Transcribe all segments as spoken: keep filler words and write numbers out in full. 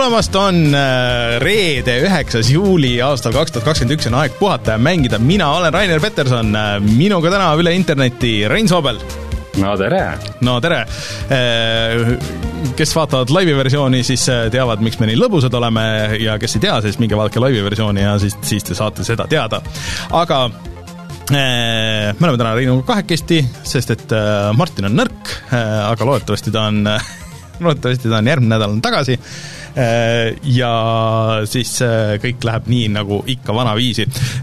tulemast, on reede üheksas juuli aastal kaks tuhat kakskümmend üks, on aeg puhata ja mängida. Mina olen Rainer Peterson, minuga täna üle interneti Rein Soobel. No tere! No tere! Kes vaatavad laivi-versiooni, siis teavad, miks me nii lõbusad oleme, ja kes ei tea, siis minge vaadake laivi-versiooni ja siis, siis te saate seda teada. Aga me oleme täna Reinuga kahekesti, sest et Martin on nõrk, aga loodetavasti ta on... loodetavasti ta on järgmine nädal tagasi ja siis kõik läheb nii, nagu ikka vanaviisi.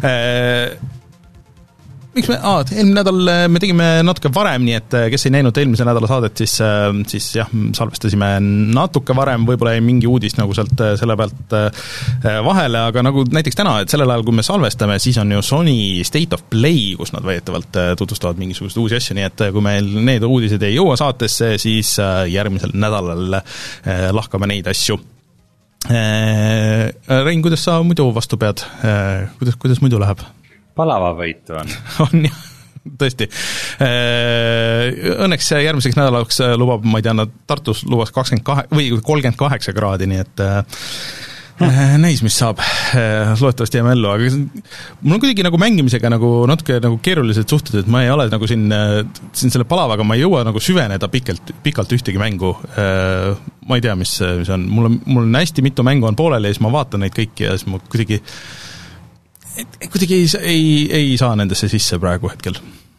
Miks me, aa, eelmine nädal me tegime natuke varem, nii et kes ei näinud eelmise nädala saadet, siis, siis jah, salvestasime natuke varem, võib-olla ei mingi uudis nagu sealt selle pealt vahele, aga nagu näiteks täna, et sellel ajal, kui me salvestame, siis on ju Sony State of Play, kus nad väidetavalt tutvustavad mingisugust uusi asju, nii et kui meil need uudised ei jõua saatesse, siis järgmisel nädalal lahkame neid asju. Rein, kuidas sa muidu vastu pead? Kuidas, kuidas muidu läheb? Palava võitu on. on jah, tõesti. Õnneks järgmiseks nädalaks lubab, ma ei tea, Tartus lubas kakskümmend kaheksa või kolmkümmend kaheksa kraadi, nii et hmm. näis, mis saab. Loodetavasti jääme ellu, aga mul on kuidagi nagu mängimisega nagu natuke nagu keerulised suhted, et ma ei ole nagu siin, siin selle palavaga, ma ei jõua nagu süveneda pikalt, pikalt ühtegi mängu. Ma ei tea, mis, mis on. Mul on, mul on hästi mitu mängu on pooleli ja siis ma vaatan neid kõiki ja siis ma kuidagi et kuidagi ei, ei, ei saa nendesse sisse praegu hetkel.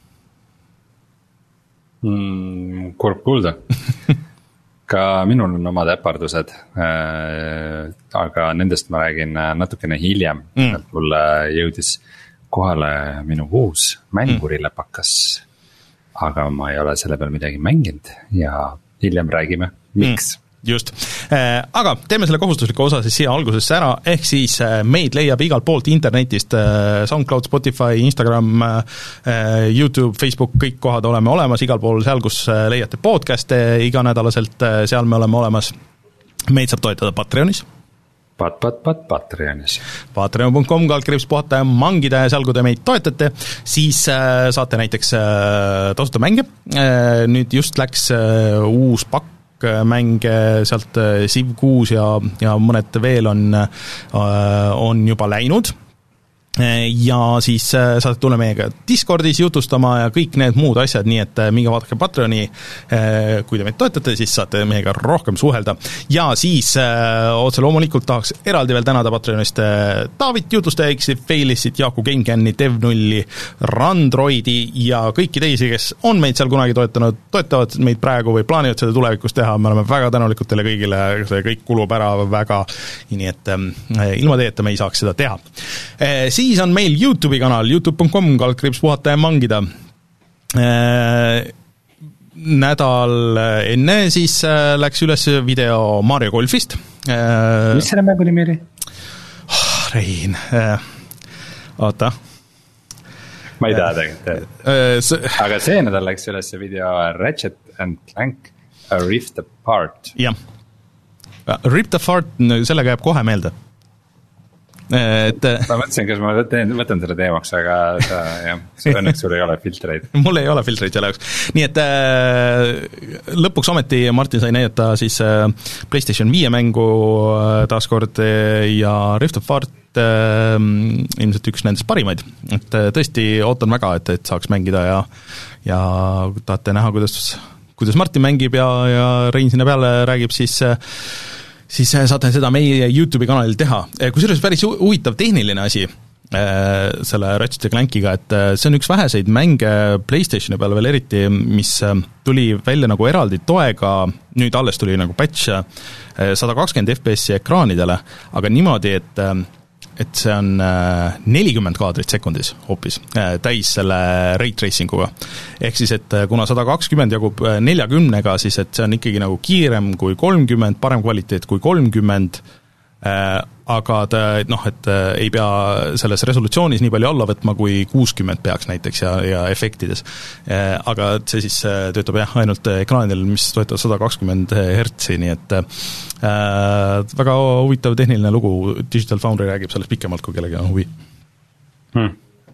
Mm, kurb kuulda. Ka minul on omad äpardused, äh, aga nendest ma räägin natukene hiljem. Mm. Et mulle jõudis kohale minu uus mängurilepakas, aga ma ei ole selle peal midagi mänginud ja hiljem räägime, miks. Mm. Just, aga teeme selle kohustusliku osa siis siia algusesse ära, ehk siis meid leiab igalt poolt internetist, SoundCloud, Spotify, Instagram, YouTube, Facebook, kõik kohad oleme olemas, igal pool seal, kus leiate podcaste iganädalaselt, seal me oleme olemas. Meid saab toetada Patreonis. Pat, pat, pat, Patreonis. Patreon punkt com kaldkriips puhata ja mangida ja seal, kui te meid toetate, siis saate näiteks tasuta mänge. Nüüd just läks uus pakk mänge sealt Civ kuus ja, ja mõned veel on, on juba läinud ja siis saate tulla meiega Discordis jutustama ja kõik need muud asjad, nii et minge vaadake Patreoni, kui te meid toetate, siis saate meiega rohkem suhelda ja siis otse loomulikult tahaks eraldi veel tänada Patreonist Taavit, Jutustajaksi, Failissit, Jaaku Gengenni, Devnulli, Randroidi ja kõiki teisi, kes on meid seal kunagi toetanud, toetavad meid praegu või plaanivad seda tulevikus teha, me oleme väga tänulikud teile kõigile, see kõik kulub ära väga, nii et ilma teeta me ei saaks seda teha. Siis Siis on meil YouTube'i kanal, youtube punkt com kaldkriips puhata ja mangida. Nädal enne siis läks üles video Mario Golfist. Mis selle mängu nimi oli? Oh, Rein, oota. Ma ei tea tegelikult. Aga see nädal läks üles video Ratchet and Clank A Rift Apart. Jah, Rift Apart, sellega jääb kohe meelde. Et, ma mõtlesin, kas ma võtan, võtan selle teemaks, aga sa, jah, õnneks sul ei ole filtreid. Mul ei ole filtreid selle jaoks. Nii et äh, lõpuks ometi Martin sai näidata siis äh, PlayStation viie mängu äh, taaskord äh, ja Rift Apart äh, ilmselt üks nendest parimaid. Et äh, tõesti ootan väga, et, et saaks mängida ja, ja tahate näha, kuidas, kuidas Martin mängib ja, ja Rein sinna peale räägib, siis äh, siis saate seda meie YouTube'i kanalil teha. Kusjuures päris huvitav tehniline asi selle Ratchet ja Clankiga, et see on üks väheseid mänge PlayStationi peal veel eriti, mis tuli välja nagu eraldi toega, nüüd alles tuli nagu patch sada kakskümmend F P S ekraanidele, aga niimoodi, et et see on nelikümmend kaadrit sekundis hoopis, täis selle ray tracinguga. Ehk siis, et kuna sada kakskümmend jagub neljakümnega, siis et see on ikkagi nagu kiirem kui kolmkümmend, parem kvaliteet kui kolmkümmend, aga ta, noh, et ei pea selles resolutsioonis nii palju alla võtma, kui kuuskümmend peaks näiteks ja, ja efektides. Aga see siis töötab jah, ainult ekraanidel, mis toetab sada kakskümmend hertsi, nii et äh, väga huvitav tehniline lugu. Digital Foundry räägib sellest pikemalt, kui kellegi on huvi. Hmm.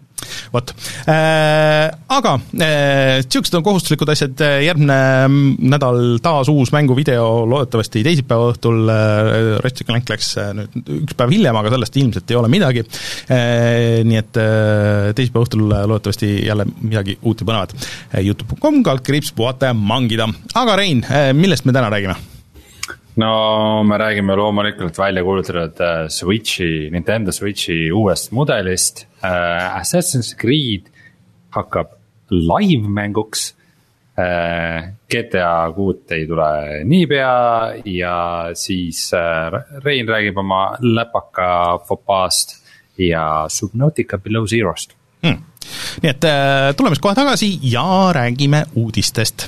vot äh,. Aga äh, siuksed on kohustuslikud asjad, järgmine nädal taas uus mänguvideo, loodetavasti teisipäeva õhtul äh, Ratchet and Clank läks äh, nüüd üks päev hiljem, aga sellest ilmselt ei ole midagi äh,. Nii et äh, teisipäeva õhtul loodetavasti jälle midagi uut ja põnevat. youtube punkt com kaldkriips puhata ja mangida. Aga Rein, äh, millest me täna räägime? No me räägime loomulikult välja kuulutatud Switchi, Nintendo Switchi uuest mudelist. Assassin's Creed hakkab live-mänguks. G T A kuus ei tule niipea ja siis Rein räägib oma läpaka fopaast ja Subnautica Below Zerost. Hmm. Nii et tuleme kohe tagasi ja räägime uudistest.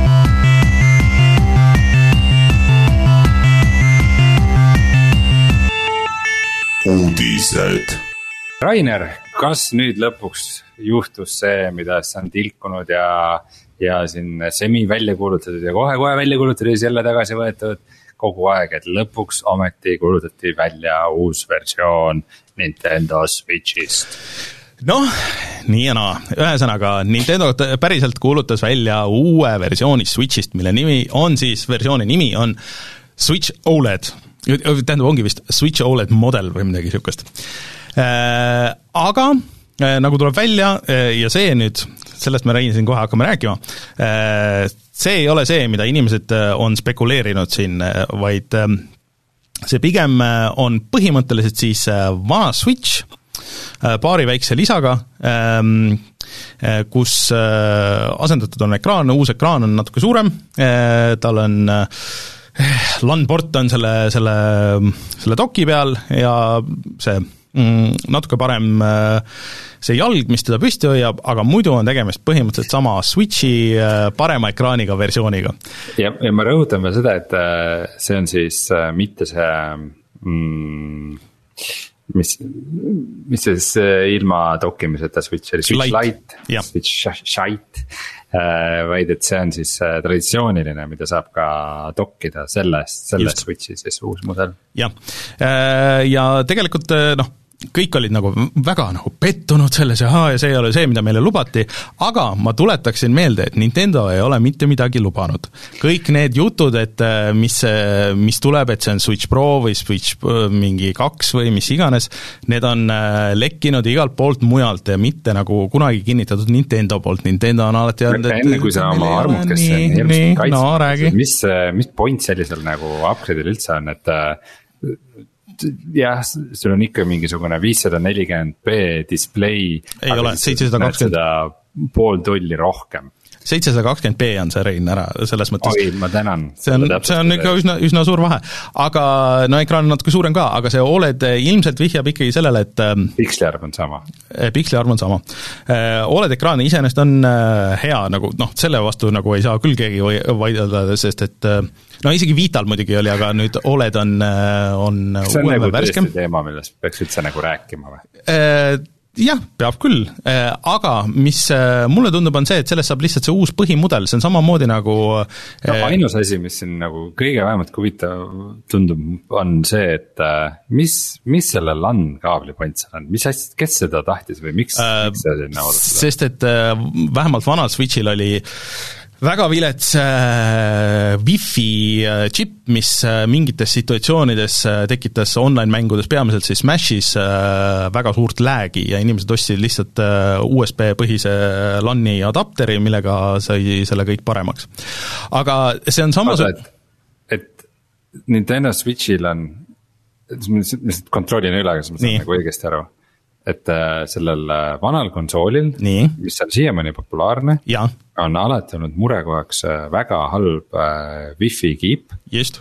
Uudised. Rainer, kas nüüd lõpuks juhtus see, mida see on tilkunud ja, ja siin semi välja kuulutatud ja kohe-kohe välja kuulutatud ja siis jälle tagasi võetud kogu aeg, et lõpuks ometi kuulutati välja uus versioon Nintendo Switchist? Noh, nii ja naa. Ühesõnaga, Nintendo päriselt kuulutas välja uue versiooni Switchist, mille nimi on siis, versiooni nimi on Switch O L E D. Tähendab, ongi vist Switch O L E D model või midagi sihukest. Äh, aga äh, nagu tuleb välja äh, ja see nüüd, sellest me Rein siin kohe hakkame rääkima, äh, see ei ole see, mida inimesed äh, on spekuleerinud siin, äh, vaid äh, see pigem äh, on põhimõtteliselt siis äh, vana Switch äh, paari väikse lisaga, äh, äh, kus äh, asendatud on ekraan, uus ekraan on natuke suurem, äh, tal on äh, LAN-port on selle, selle, selle doki peal ja see mm, natuke parem see jalg, mis teda püsti hoiab, aga muidu on tegemist põhimõtteliselt sama Switchi parema ekraaniga versiooniga. Ja, ja ma rõhutan veel seda, et see on siis mitte see mm, mis, mis siis ilma dokkimiseta Switch oli Switch Lite, Lite Switch Shite, vaid et see on siis traditsiooniline, mida saab ka dokkida sellest, sellest Switchi siis uus mudel. Jah, ja tegelikult noh, kõik olid nagu väga nagu pettunud selles ja, ja see ei ole see, mida meile lubati, aga ma tuletaksin meelde, et Nintendo ei ole mitte midagi lubanud. Kõik need jutud, et mis, mis tuleb, et see on Switch Pro või Switch mingi kaks või mis iganes, need on lekkinud igalt poolt mujalt ja mitte nagu kunagi kinnitatud Nintendo poolt. Nintendo on alati öelnud, et enne kui sa oma armutkesse hirmsalt kaitsed, mis, mis point sellisel nagu upgrade'il üldse on, et jah, sul on ikka mingisugune viissada nelikümmend p display. Ei ole, seitsesada kakskümmend pool tulli rohkem. seitsesada kakskümmend p on see Rein ära, selles mõttes. Oi, ma tänan. See on, see on ikka üsna, üsna suur vahe. Aga no ekraan on natuke suurem ka, aga see O L E D ilmselt vihjab ikkagi sellele, et piksli arv on sama. Piksli arv on sama. O L E D ekraan iseenesest on hea, nagu noh, selle vastu nagu ei saa küll keegi vaidleda, sest et no isegi Vital muidugi oli, aga nüüd O L E D on, on see on nagu tõesti teema, millest peaks üldse nagu rääkima või? Jah, peab küll, aga mis mulle tundub on see, et sellest saab lihtsalt see uus põhimudel, see on samamoodi nagu no, ainus asi, mis siin nagu kõige vähemalt huvitav tundub, on see, et mis, mis selle LAN kaabli point seal on, mis asjad, kes seda tahtis või miks, äh, miks see sinna oodata? Sest et vähemalt vanal Switchil oli väga vilets äh, Wi-Fi äh, chip, mis äh, mingites situatsioonides äh, tekitas online-mängudes, peamiselt siis Smashis äh, väga suurt lag'i ja inimesed ostsid lihtsalt äh, U S B-põhise LAN-i adapteri, millega sai selle kõik paremaks. Aga see on samas... et, et Nintendo Switchil on, lihtsalt kontrollin üle, kas ma saan nagu õigesti aru, et äh, sellel vanal konsoolil, Nii. mis on siiamaani populaarne, ja. on alati olnud murekohaks väga halb äh, Wi-Fi kiip. Just.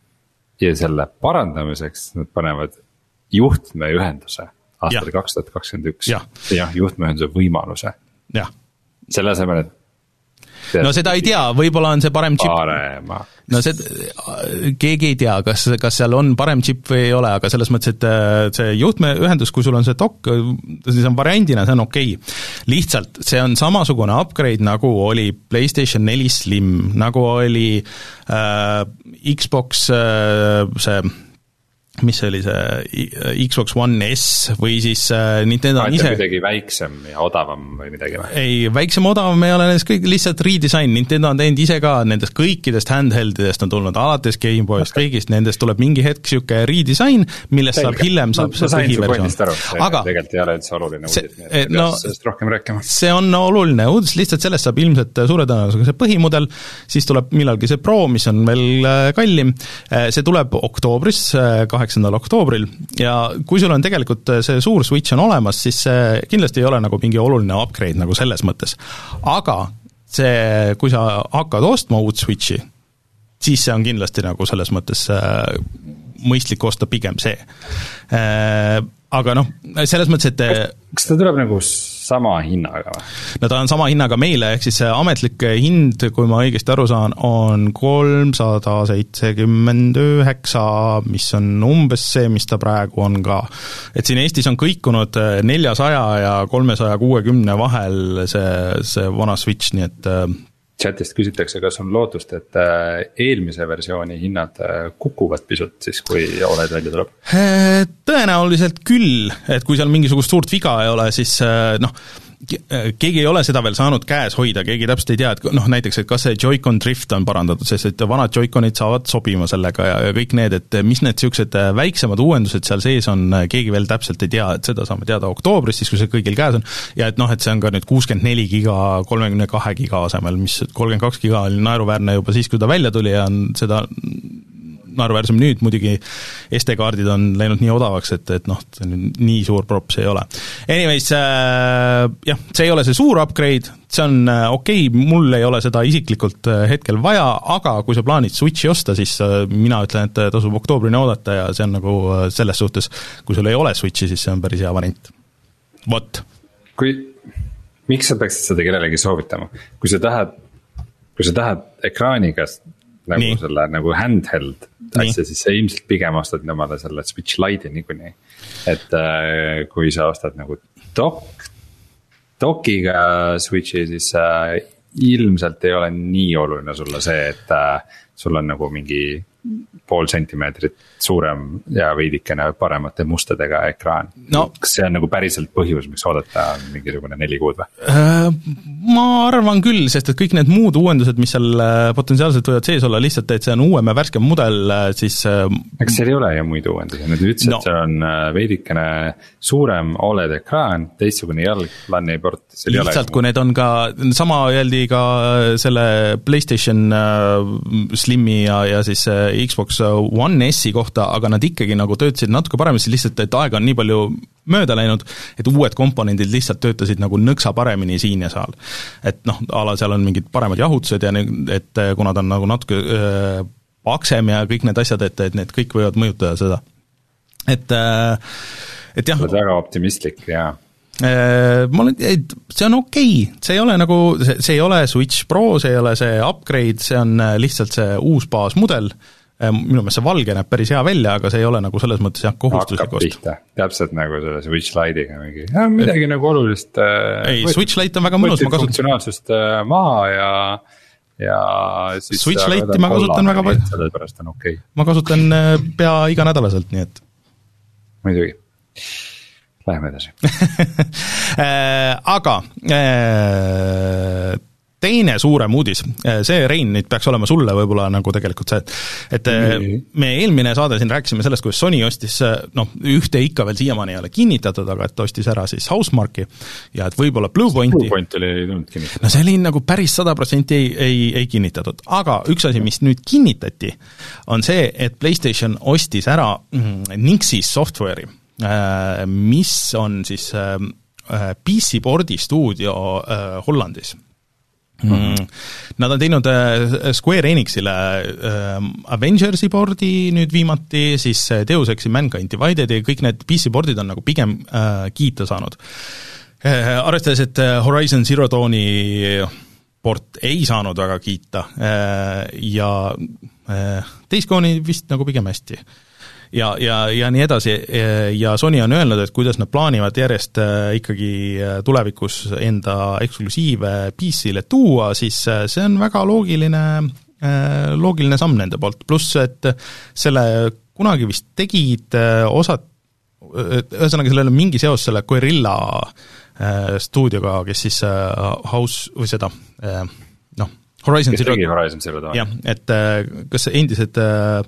Ja selle parandamiseks nad panevad juhtmeühenduse aastal kaks tuhat kakskümmend üks. Ja. ja juhtmeühenduse võimaluse. Ja. Selle asemel, et no seda ei tea, võib-olla on see parem chip. Parema. No see, keegi ei tea, kas, kas seal on parem chip või ei ole, aga selles mõttes, et see juhtmeühendus, kui sul on see dok, siis on variandina, see on okei. Lihtsalt see on samasugune upgrade, nagu oli PlayStation neli Slim, nagu oli äh, Xbox äh, see mis see oli see Xbox One S või siis Nintendo on ise midagi väiksem ja odavam või midagi või? Ei, väiksem, odavam ei ole nendest kõik lihtsalt redesign, Nintendo on teinud ise ka nendest kõikidest handheldidest on tulnud alates Gameboyst, kõigist nendest tuleb mingi hetk siuke redesign, millest saab hiljem saab no, see põhiversioon. Aga tegelikult ei ole üldse oluline see, uudis, nii et no, sellest rohkem rääkima. See on oluline uudis, lihtsalt sellest saab ilmselt suure tõenäosusega see põhimudel, siis tuleb millalgi see Pro, mis on veel kallim, see tuleb oktoobris, kaheksandal oktoobril ja kui sul on tegelikult see suur Switch on olemas, siis see kindlasti ei ole nagu mingi oluline upgrade nagu selles mõttes. Aga see, kui sa hakkad ostma uut Switchi, siis see on kindlasti nagu selles mõttes mõistlik osta pigem see. Aga noh, selles mõttes, et kas ta tuleb nagu sama hinnaga või? No ta on sama hinnaga meile, ehk siis ametlik hind, kui ma õigesti aru saan, on kolmsada seitsekümmend üheksa, mis on umbes see, mis ta praegu on ka. Et siin Eestis on kõikunud neljasaja ja kolmesaja kuuekümne vahel see, see vana Switch, nii et chatist küsitakse, kas on lootust, et eelmise versiooni hinnad kukuvad pisut siis, kui oled välja tuleb? Tõenäoliselt küll, et kui seal mingisugust suurt viga ei ole, siis noh, keegi ei ole seda veel saanud käes hoida, keegi täpselt ei tea, et noh, näiteks, et kas see Joy-Con drift on parandatud, sest et vanad Joy-Conid saavad sobima sellega ja, ja kõik need, et mis need siuksed väiksemad uuendused seal sees on, keegi veel täpselt ei tea, et seda saame teada oktoobris, siis kui see kõigil käes on, ja et noh, et see on ka nüüd kuuskümmend neli giga kolmekümne kahe giga asemel, mis kolmkümmend kaks giga oli naeruväärne juba siis, kui ta välja tuli ja on seda naeruväärsem nüüd, muidugi S D-kaardid on läinud nii odavaks, et, et noh, nii suur props ei ole. Anyways, äh, jah, see ei ole see suur upgrade, see on äh, okei okay,, mul ei ole seda isiklikult äh, hetkel vaja, aga kui sa plaanid Switchi osta, siis äh, mina ütlen, et tasub oktoobrini oodata ja see on nagu äh, selles suhtes, kui sul ei ole Switchi, siis see on päris hea variant. Vot. Kui, miks sa peaksid seda kellelegi soovitama? Kui sa tahad, kui sa tahad ekraaniga nagu nii. Selle nagu handheld asja, siis sa ilmselt pigem ostad nemale selle Switch Lite'i niikuinii. Et äh, kui sa ostad nagu dock, dockiga Switchi, siis äh, ilmselt ei ole nii oluline sulle see, et äh, sul on nagu mingi pool sentimeetrit suurem ja veidikene paremate mustadega ekraan. No, kas see on nagu päriselt põhjus, miks oodata mingisugune neli kuud või? Ma arvan küll, sest et kõik need muud uuendused, mis seal potentsiaalselt võivad sees olla, lihtsalt, et see on uuem ja värskem mudel, siis eks seal ei ole ju muid uuendusi, nüüd ütles, no. Et see on veidikene suurem O L E D ekraan, teistsugune jalg, LAN-i port, see ei ole lihtsalt, kui need on ka, sama öeldi ka selle PlayStation Slimi ja, ja siis Xbox One S-i kohta, aga nad ikkagi nagu töötasid natuke paremini, lihtsalt, et aega on nii palju mööda läinud, et uued komponendid lihtsalt töötasid nagu nõksa paremini siin ja seal. Et noh, ala seal on mingid paremad jahutused ja et kuna ta on nagu natuke äh, paksem ja kõik need asjad, et, et need kõik võivad mõjutada seda. Et, äh, et jah. Oled väga optimistlik, jaa. Ma olen, see on okei okay., see ei ole nagu, see, see ei ole Switch Pro, see ei ole see upgrade, see on lihtsalt see uus baasmudel, minu meelest see valge näeb päris hea välja, aga see ei ole nagu selles mõttes jah kohustuslikust. Täpselt nagu selle Switch Lite'iga mingi, ja, midagi et, nagu olulist ei, võt, Switch Lite on väga mõnus, ma kasut... funktsionaalsust maha ja ja siis Switch Lite'i ma kasutan väga palju, sellepärast on okei okay. Ma kasutan pea iganädalaselt, nii et muidugi läheme edasi. Aga teine suurem uudis, see Rein nüüd peaks olema sulle võib-olla nagu tegelikult see, et mm. me eelmine saade siin rääkisime sellest, kuidas Sony ostis, noh, ühte ikka veel siiamaani ei ole kinnitatud, aga et ostis ära siis Housemarque'i ja et võib-olla Bluepointi. Bluepoint oli tulnud kinnitatud. No see oli nagu päris sada protsenti ei, ei, ei kinnitatud, aga üks asi, mis nüüd kinnitati, on see, et PlayStation ostis ära mm, Nixis software'i, mis on siis P C boardi stuudio Hollandis. Mm. Nad on teinud Square Enixile Avengersi boardi nüüd viimati, siis Deus Exi Mankind Divided ja kõik need P C boardid on nagu pigem kiita saanud. Arvestades, et Horizon Zero Dawni port ei saanud väga kiita ja Days Gone'i vist nagu pigem hästi. Ja, ja, ja nii edasi ja Sony on öelnud, et kuidas nad plaanivad järjest ikkagi tulevikus enda eksklusiive P C-le tuua, siis see on väga loogiline, loogiline samm nende poolt, pluss et selle kunagi vist tegid osad, ühesõnaga sellel on mingi seos selle Guerrilla stuudioga, kes siis House või seda, noh, Horizon Zero Dawn. jah, et kas endised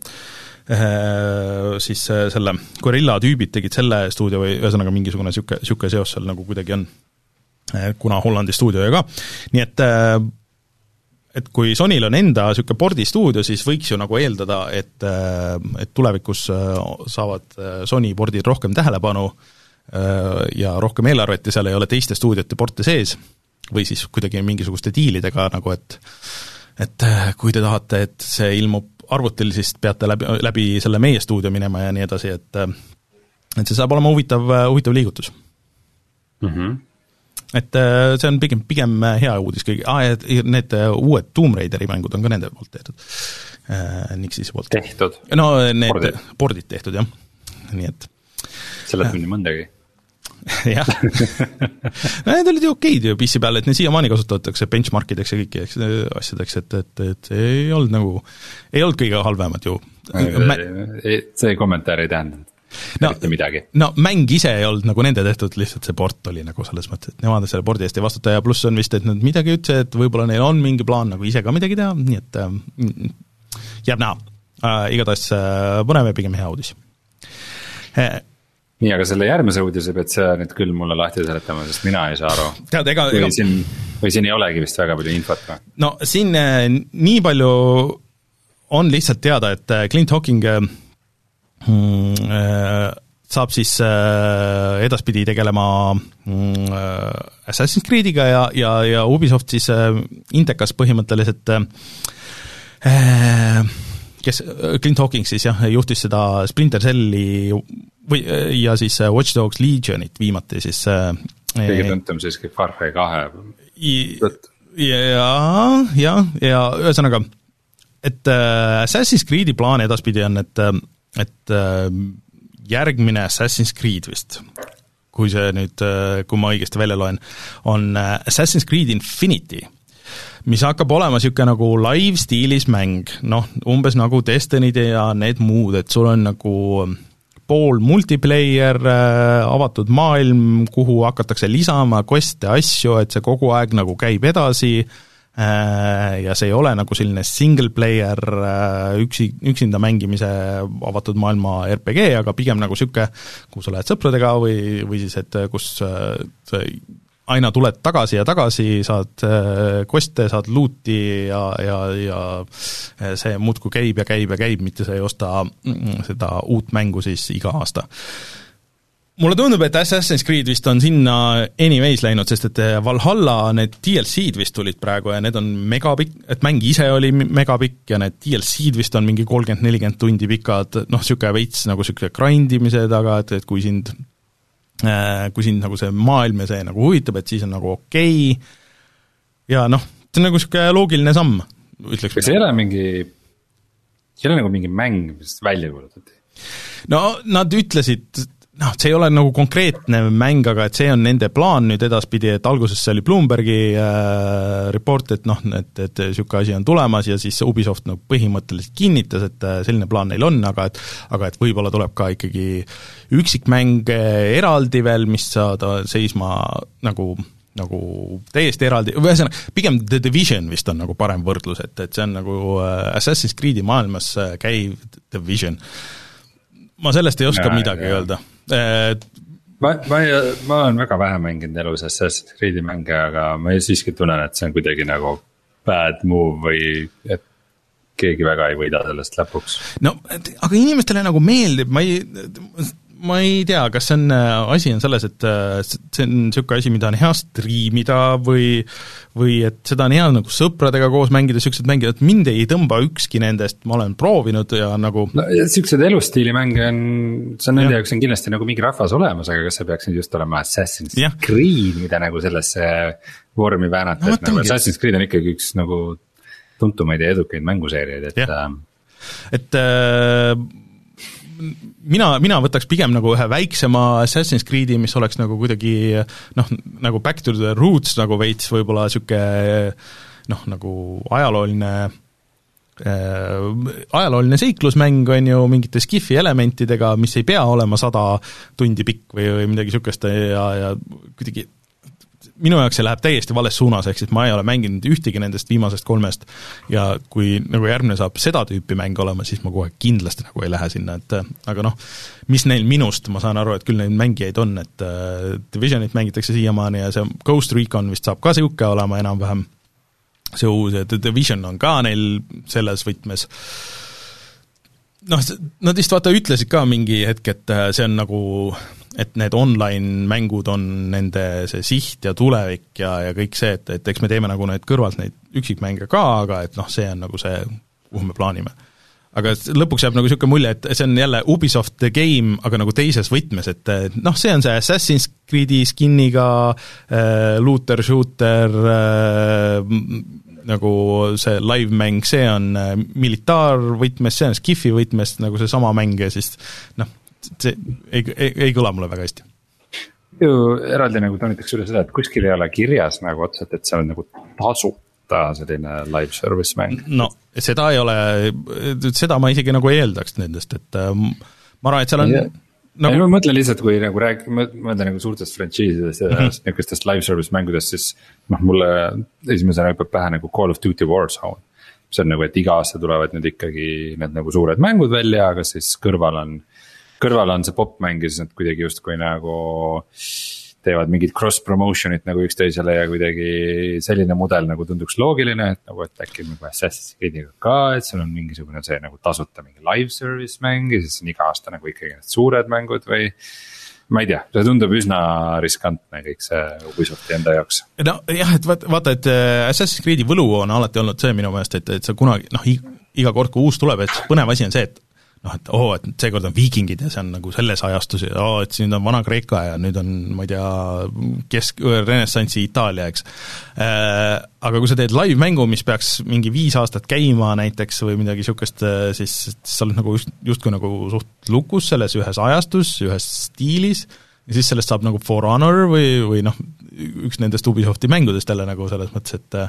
siis selle Guerrilla tüübid tegid selle stuudio või ühesõnaga mingisugune siuke, siuke seos seal nagu kuidagi on, kuna Hollandi stuudio ka, nii et et kui Sonyl on enda niisugune pordistuudio, siis võiks ju nagu eeldada, et, et tulevikus saavad Sony pordid rohkem tähelepanu ja rohkem eelarvet ja seal ei ole teiste stuudiote porte sees või siis kuidagi mingisuguste diilidega nagu, et et kui te tahate, et see ilmub arvutil, siis peate läbi, läbi selle meie stuudio minema ja nii edasi, et et see saab olema huvitav, huvitav liigutus. Mhm. et see on pigem, pigem hea uudis kõigi, ah, need uued Tomb Raideri mängud on ka nende poolt tehtud, Nixise poolt. Tehtud? No need pordid, pordid tehtud, jah, nii et sellest mõni mõndagi. jah, no need olid ju okeid ju P C peal, et need siiamaani kasutatakse benchmarkideks ja kõiki asjadeks, et, et, et see ei olnud nagu, ei olnud kõige halvemad ju. See kommentaar ei tähendanud no, midagi. No mäng ise ei olnud nagu nende tehtud, lihtsalt see port oli nagu selles mõttes, et nemad selle pordi eest ei vastuta ja pluss on vist, et nad midagi ütlesid, et võib-olla neil on mingi plaan nagu ise ka midagi teha, nii et äh, jääb näha äh,. Igatahes äh, põnev ja pigem hea uudis äh, nii, aga selle järgmise uudise pead sa nüüd küll mulle lahti seletama, sest mina ei saa aru. Tead, ega, või, ega... Siin, või siin ei olegi vist väga palju infot või? No siin äh, nii palju on lihtsalt teada, et Clint Hawking äh, saab siis äh, edaspidi tegelema äh, Assassin's Creediga ja, ja, ja Ubisoft siis äh, Intekas põhimõtteliselt äh, kes, Clint Hawking siis jah, juhtis seda Splinter Celli või, ja siis Watch Dogs Legionit viimati siis äh, kõige tuntum siiski Far Cry kahe ja, ja, ja ühesõnaga, et äh, Assassin's Creedi plaan edaspidi on, et et järgmine Assassin's Creed vist, kui see nüüd, kui ma õigesti välja loen, on Assassin's Creed Infinity, mis hakkab olema niisugune nagu live-stiilis mäng, noh, umbes nagu Destiny'd ja need muud, et sul on nagu pool multiplayer, avatud maailm, kuhu hakatakse lisama quest'e, asju, et see kogu aeg nagu käib edasi, ja see ei ole nagu selline single player üksi, üksinda mängimise avatud maailma R P G, aga pigem nagu niisugune, kuhu sa lähed sõpradega või, või siis, et kus sa aina tuled tagasi ja tagasi, saad quest'e, saad loot'i ja, ja, ja see muudkui käib ja käib ja käib, mitte sa ei osta seda uut mängu siis iga aasta. Mulle tundub, et Assassin's Creed vist on sinna anyways läinud, sest et Valhalla need D L C-d vist tulid praegu ja need on megapikk, et mäng ise oli megapikk ja need D L C-d vist on mingi kolmkümmend nelikümmend tundi pikad, noh, niisugune veits nagu niisugune grindimise taga, et, et kui sind kui sind nagu see maailm ja see nagu huvitab, et siis on nagu okei okay. Ja noh, see on nagu niisugune loogiline samm, ütleks. Kas ei ole mingi, ei ole nagu mingi mäng, mis välja kuulutati? No nad ütlesid, noh, see ei ole nagu konkreetne mäng, aga et see on nende plaan nüüd edaspidi, et alguses see oli Bloombergi äh, report, et noh, et, et niisugune asi on tulemas ja siis Ubisoft no, põhimõtteliselt kinnitas, et selline plaan neil on, aga et aga et võib-olla tuleb ka ikkagi üksikmäng eraldi veel, mis saada seisma nagu nagu täiesti eraldi, ühesõnaga, pigem The Division vist on nagu parem võrdlus, et, et see on nagu Assassin's Creed'i maailmas käiv The Division. Ma sellest ei oska ja, midagi ja. öelda. Ma, ma, ma olen väga vähe mänginud elus Assassin's Creed'i mänge, aga ma siiski tunnen, et see on kuidagi nagu bad move või et keegi väga ei võida sellest lõpuks. No, aga inimestele nagu meeldib, ma ei... ma ei tea, kas see on, asi on selles, et see on niisugune asi, mida on hea striimida või, või et seda on hea nagu sõpradega koos mängida, niisugused mängida, et mind ei tõmba ükski nendest, ma olen proovinud ja nagu no niisugused elustiili mänge on, see on nende jaoks on kindlasti nagu mingi rahvas olemas, aga kas see peaks nüüd just olema Assassin's ja. Creed, mida nagu sellesse vormi väänata, no, et nagu Assassin's Creed on ikkagi üks nagu tuntumaid ja edukaid mänguseeriaid, et ja. et äh, mina, mina võtaks pigem nagu ühe väiksema Assassin's Creed'i, mis oleks nagu kuidagi noh, nagu back to the roots nagu veits võib-olla niisugune noh, nagu ajalooline ajalooline seiklusmäng on ju mingite skifi elementidega, mis ei pea olema sada tundi pikk või, või midagi niisugust ja, ja kuidagi minu jaoks see läheb täiesti vales suunas, ehk siis ma ei ole mänginud ühtegi nendest viimasest kolmest ja kui nagu järgmine saab seda tüüpi mäng olema, siis ma kohe kindlasti nagu ei lähe sinna, et aga noh, mis neil minust, ma saan aru, et küll neid mängijaid on, et Divisionit mängitakse siiamaani ja see Ghost Recon vist saab ka siuke olema enam-vähem see uus, et Division on ka neil selles võtmes. Noh, nad vist vaata ütlesid ka mingi hetk, et see on nagu et need online-mängud on nende see siht ja tulevik ja, ja kõik see, et, et eks me teeme nagu need kõrvalt neid üksikmänge ka, aga et noh, see on nagu see, kuhu me plaanime. Aga lõpuks jääb nagu niisugune mulje, et see on jälle Ubisoft the game, aga nagu teises võtmes, et noh, see on see Assassin's Creed'i skinniga äh, looter, shooter äh, nagu see live-mäng, see on äh, militaarvõtmes, see on skifi võtmes nagu see sama mäng ja siis noh, see ei, ei, ei kõla mulle väga hästi. Ju eraldi nagu toonitaks üle seda, et kuskil ei ole kirjas nagu otsalt, et see on nagu tasuta selline live service mäng. No seda ei ole, seda ma isegi nagu eeldaks nendest, et ma arvan, et seal on ja, nagu... ma mõtlen lihtsalt, kui nagu rääk-, ma mõtlen nagu suurtest franchiisidest ja mm-hmm. niisugustest live service mängudest, siis noh, mulle esimesena hüppab pähe nagu Call of Duty Warzone. See on nagu, et iga aasta tulevad nüüd ikkagi need nagu suured mängud välja, aga siis kõrval on kõrval on see popmäng ja siis nad kuidagi justkui nagu teevad mingid cross-promotionit nagu üksteisele ja kuidagi selline mudel nagu tunduks loogiline, et nagu, et äkki nagu Assassin's Creed'iga ka, et seal on mingisugune see nagu tasuta mingi live service mäng ja siis on iga aasta nagu ikkagi need suured mängud või ma ei tea, see tundub üsna riskantne kõik see Ubisofti enda jaoks. No jah, et vaata, vaata, et Assassin's Creed'i võlu on alati olnud see minu meelest, et, et see kunagi, noh, iga kord, kui uus tuleb, et põnev asi on see, et noh, et oo, et seekord on viikingid ja see on nagu selles ajastus ja oo, et siin on Vana-Kreeka ja nüüd on, ma ei tea, kesk-, renessansi Itaalia, eks. Äh, aga kui sa teed live-mängu, mis peaks mingi viis aastat käima näiteks või midagi niisugust, siis sa oled nagu just, justkui nagu suht lukus selles ühes ajastus, ühes stiilis ja siis sellest saab nagu For Honor või, või noh, üks nendest Ubisofti mängudest jälle nagu selles mõttes, et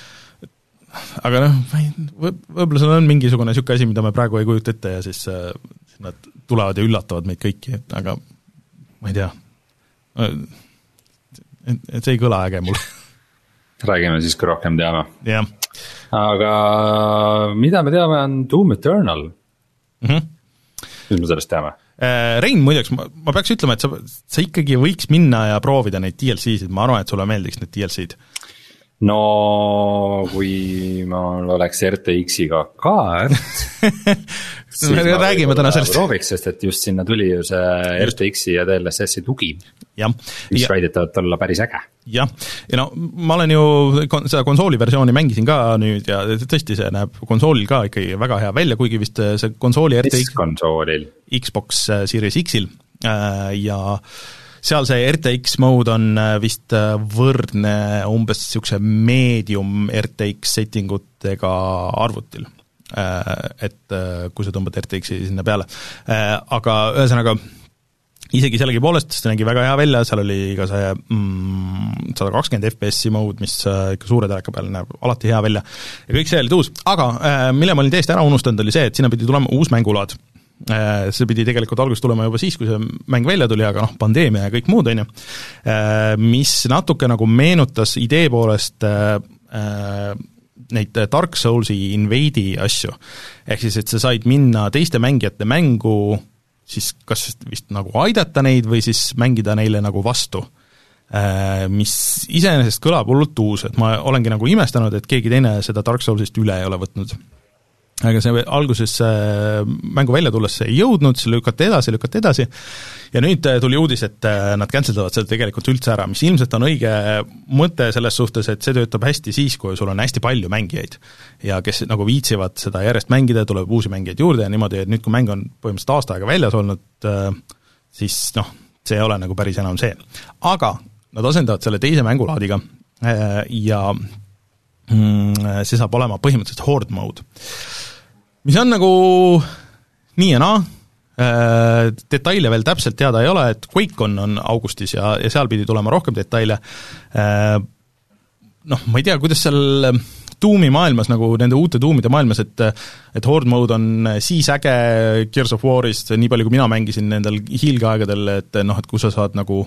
aga noh, võib-olla seal on mingisugune niisugune asi, mida me praegu ei kujuta ette ja siis äh, nad tulevad ja üllatavad meid kõiki, et aga ma ei tea, et, et see ei kõla äge mul. Räägime siis, kui rohkem teame. Yeah. Aga mida me teame on Doom Eternal? Mm-hmm. Mis me sellest teame? Rein, muideks, ma, ma peaks ütlema, et sa, sa ikkagi võiks minna ja proovida neid D L C-sid, ma arvan, et sulle meeldiks need D L C-d. No kui mul oleks R T X-iga kaart siis me räägime täna sellest. Prooviks, sest et just sinna tuli ju see R T X-i ja D L S S-i tugi, ja, mis ja, väidetavalt olla päris äge. Jah, ja no ma olen ju seda konsooli versiooni mängisin ka nüüd ja tõesti see näeb konsoolil ka ikkagi väga hea välja, kuigi vist see konsooli R T X konsoolil? Xbox Series X-il ja seal see R T X mode on vist võrdne umbes niisuguse medium R T X settingutega arvutil, et kui sa tõmbad R T X-i sinna peale. Aga ühesõnaga, isegi sellegi poolest, see nägi väga hea välja, seal oli ka see mm, sada kakskümmend F P S-i mode, mis ikka suure teleka peal näeb alati hea välja ja kõik see oli uus, aga mille ma olin täiesti ära unustanud, oli see, et sinna pidi tulema uus mängulaad. See pidi tegelikult alguses tulema juba siis, kui see mäng välja tuli, aga noh, pandeemia ja kõik muud, on ju, mis natuke nagu meenutas idee poolest neid Dark Soulsi Invade'i asju. Ehk siis, et sa said minna teiste mängijate mängu, siis kas vist nagu aidata neid või siis mängida neile nagu vastu, mis iseenesest kõlab hullult uus, et ma olengi nagu imestanud, et keegi teine seda Dark Soulsist üle ei ole võtnud. Aga see alguses mängu välja tulles see ei jõudnud, see lükati edasi, lükati edasi ja nüüd tuli uudis, et nad canceldavad selle tegelikult üldse ära, mis ilmselt on õige mõte selles suhtes, et see töötab hästi siis, kui sul on hästi palju mängijaid ja kes nagu viitsivad seda järjest mängida, tuleb uusi mängijaid juurde ja niimoodi, et nüüd kui mäng on põhimõtteliselt aasta aega väljas olnud, siis noh, see ei ole nagu päris enam see. Aga nad asendavad selle teise mängulaadiga ja see saab olema põhimõtteliselt horde mode, mis on nagu nii ja naa, detaile veel täpselt teada ei ole, et QuakeCon on augustis ja, ja seal pidi tulema rohkem detaile. Noh, ma ei tea, kuidas seal Doomi maailmas, nagu nende uute Doomide maailmas, et et Horde mode on siis äge Gears of War'ist, nii palju kui mina mängisin nendel hiilgeaegadel, et noh, et kus sa saad nagu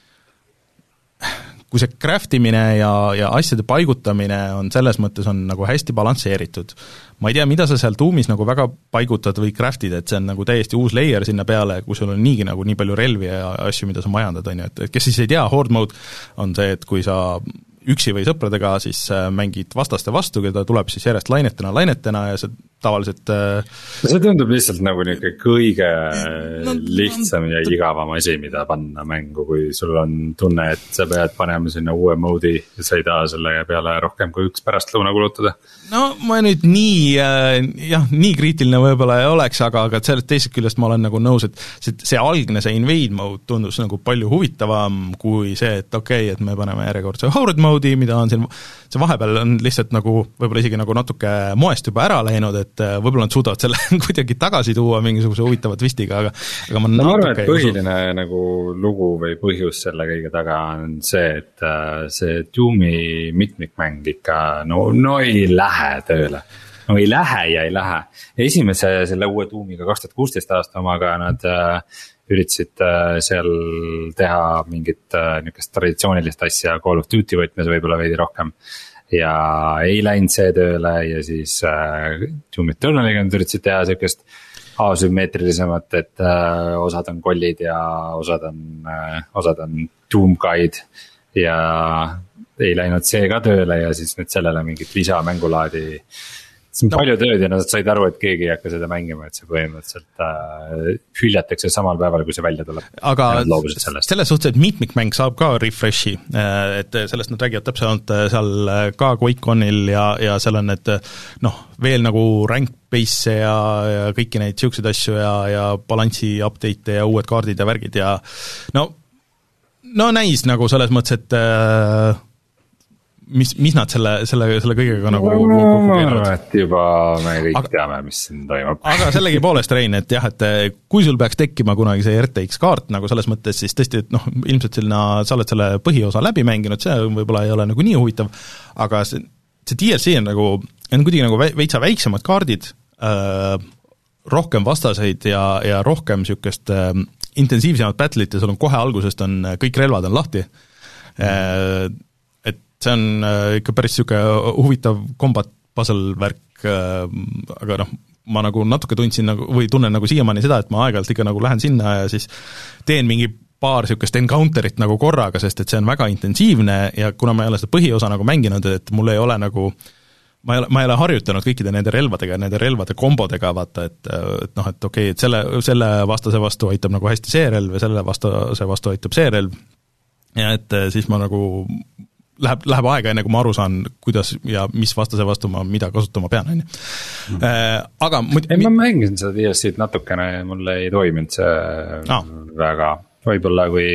kui see craftimine ja, ja asjade paigutamine on selles mõttes on nagu hästi balansseeritud. Ma ei tea, mida sa seal Doomis nagu väga paigutad või craftid, et see on nagu täiesti uus layer sinna peale, kui sul on niigi nagu nii palju relvi ja asju, mida sa majandad, on ju, et kes siis ei tea, Horde mode on see, et kui sa üksi või sõpradega siis mängid vastaste vastu, keda tuleb siis järjest lainetena, lainetena ja see tavaliselt see tundub lihtsalt nagu niisugune kõige no, lihtsam ja igavam asi, mida panna mängu, kui sul on tunne, et sa pead panema sinna uue moodi ja sa ei taha selle peale rohkem kui üks pärastlõuna kulutada. No ma nüüd nii, jah, nii kriitiline võib-olla ei oleks, aga, aga sellest teisest küljest ma olen nagu nõus, et see, see algne, see invade mode tundus nagu palju huvitavam kui see, et okei okay,, et me paneme järjekordse horde mode'i, mida on siin, see vahepeal on lihtsalt nagu, võib-olla isegi nagu natuke moest juba ära läinud, et võib-olla nad suudavad selle kuidagi tagasi tuua mingisuguse huvitava twistiga, aga, aga ma no, ma arvan, et põhiline usu. Nagu lugu või põhjus selle kõige taga on see, et see Doomi mitmikmäng ikka no, no ei lähe tööle. No ei lähe ja ei lähe. Esimese selle uue Doomiga kaks tuhat kuusteist aasta omaga nad üritasid seal teha mingit niisugust traditsioonilist asja Call of Duty võtmes võib-olla veidi rohkem. Ja ei läinud see tööle ja siis äh, Doom Eternaliga nad üritasid teha sellist asümmeetrilisemat, et äh, osad on kollid ja osad on, äh, osad on Doom Guide ja ei läinud see ka tööle ja siis nüüd sellele mingit lisamängulaadi. See on no. palju tööd ja nad said aru, et keegi ei hakka seda mängima, et see põhimõtteliselt äh, hüljatakse samal päeval, kui see välja tuleb. Aga selles suhtes, et mitmikmäng saab ka refreshi, et sellest nad räägivad täpselt seal ka QuakeConil ja, ja seal on need noh, veel nagu rank base ja, ja kõiki neid siukseid asju ja, ja balansi update ja uued kaardid ja värgid ja no, no näis nagu selles mõttes, et äh, mis, mis nad selle, selle, selle kõigega nagu no, ma arvan, et juba me kõik aga, teame, mis siin toimub. Aga sellegi poolest, Rein, et jah, et kui sul peaks tekkima kunagi see R T X kaart nagu selles mõttes, siis tõesti, et noh, ilmselt selline, sa oled selle põhiosa läbi mänginud, see võib-olla ei ole nagu nii huvitav, aga see, see D L C on nagu, on kuidagi nagu veitsa väiksemad kaardid, äh, rohkem vastaseid ja, ja rohkem niisugust äh, intensiivsemat battle'it ja sul on kohe algusest on, kõik relvad on lahti äh, see on äh, ikka päris niisugune huvitav combat puzzle värk äh,, aga noh, ma nagu natuke tundsin nagu, või tunnen nagu siiamaani seda, et ma aeg-ajalt ikka nagu lähen sinna ja siis teen mingi paar niisugust encounterit nagu korraga, sest et see on väga intensiivne ja kuna ma ei ole seda põhiosa nagu mänginud, et mul ei ole nagu ma ei ole, ma ei ole harjutanud kõikide nende relvadega ja nende relvade kombodega, vaata, et, et noh, et okei, et selle, selle vastase vastu aitab nagu hästi see relv ja selle vastase vastu aitab see relv ja et siis ma nagu Läheb, läheb aega, enne kui ma aru saan, kuidas ja mis vastase vastu ma mida kasutama pean, on ju. Aga ei, ma mängisin seda D L C-t natukene ja mulle ei toiminud see no. väga, võib-olla kui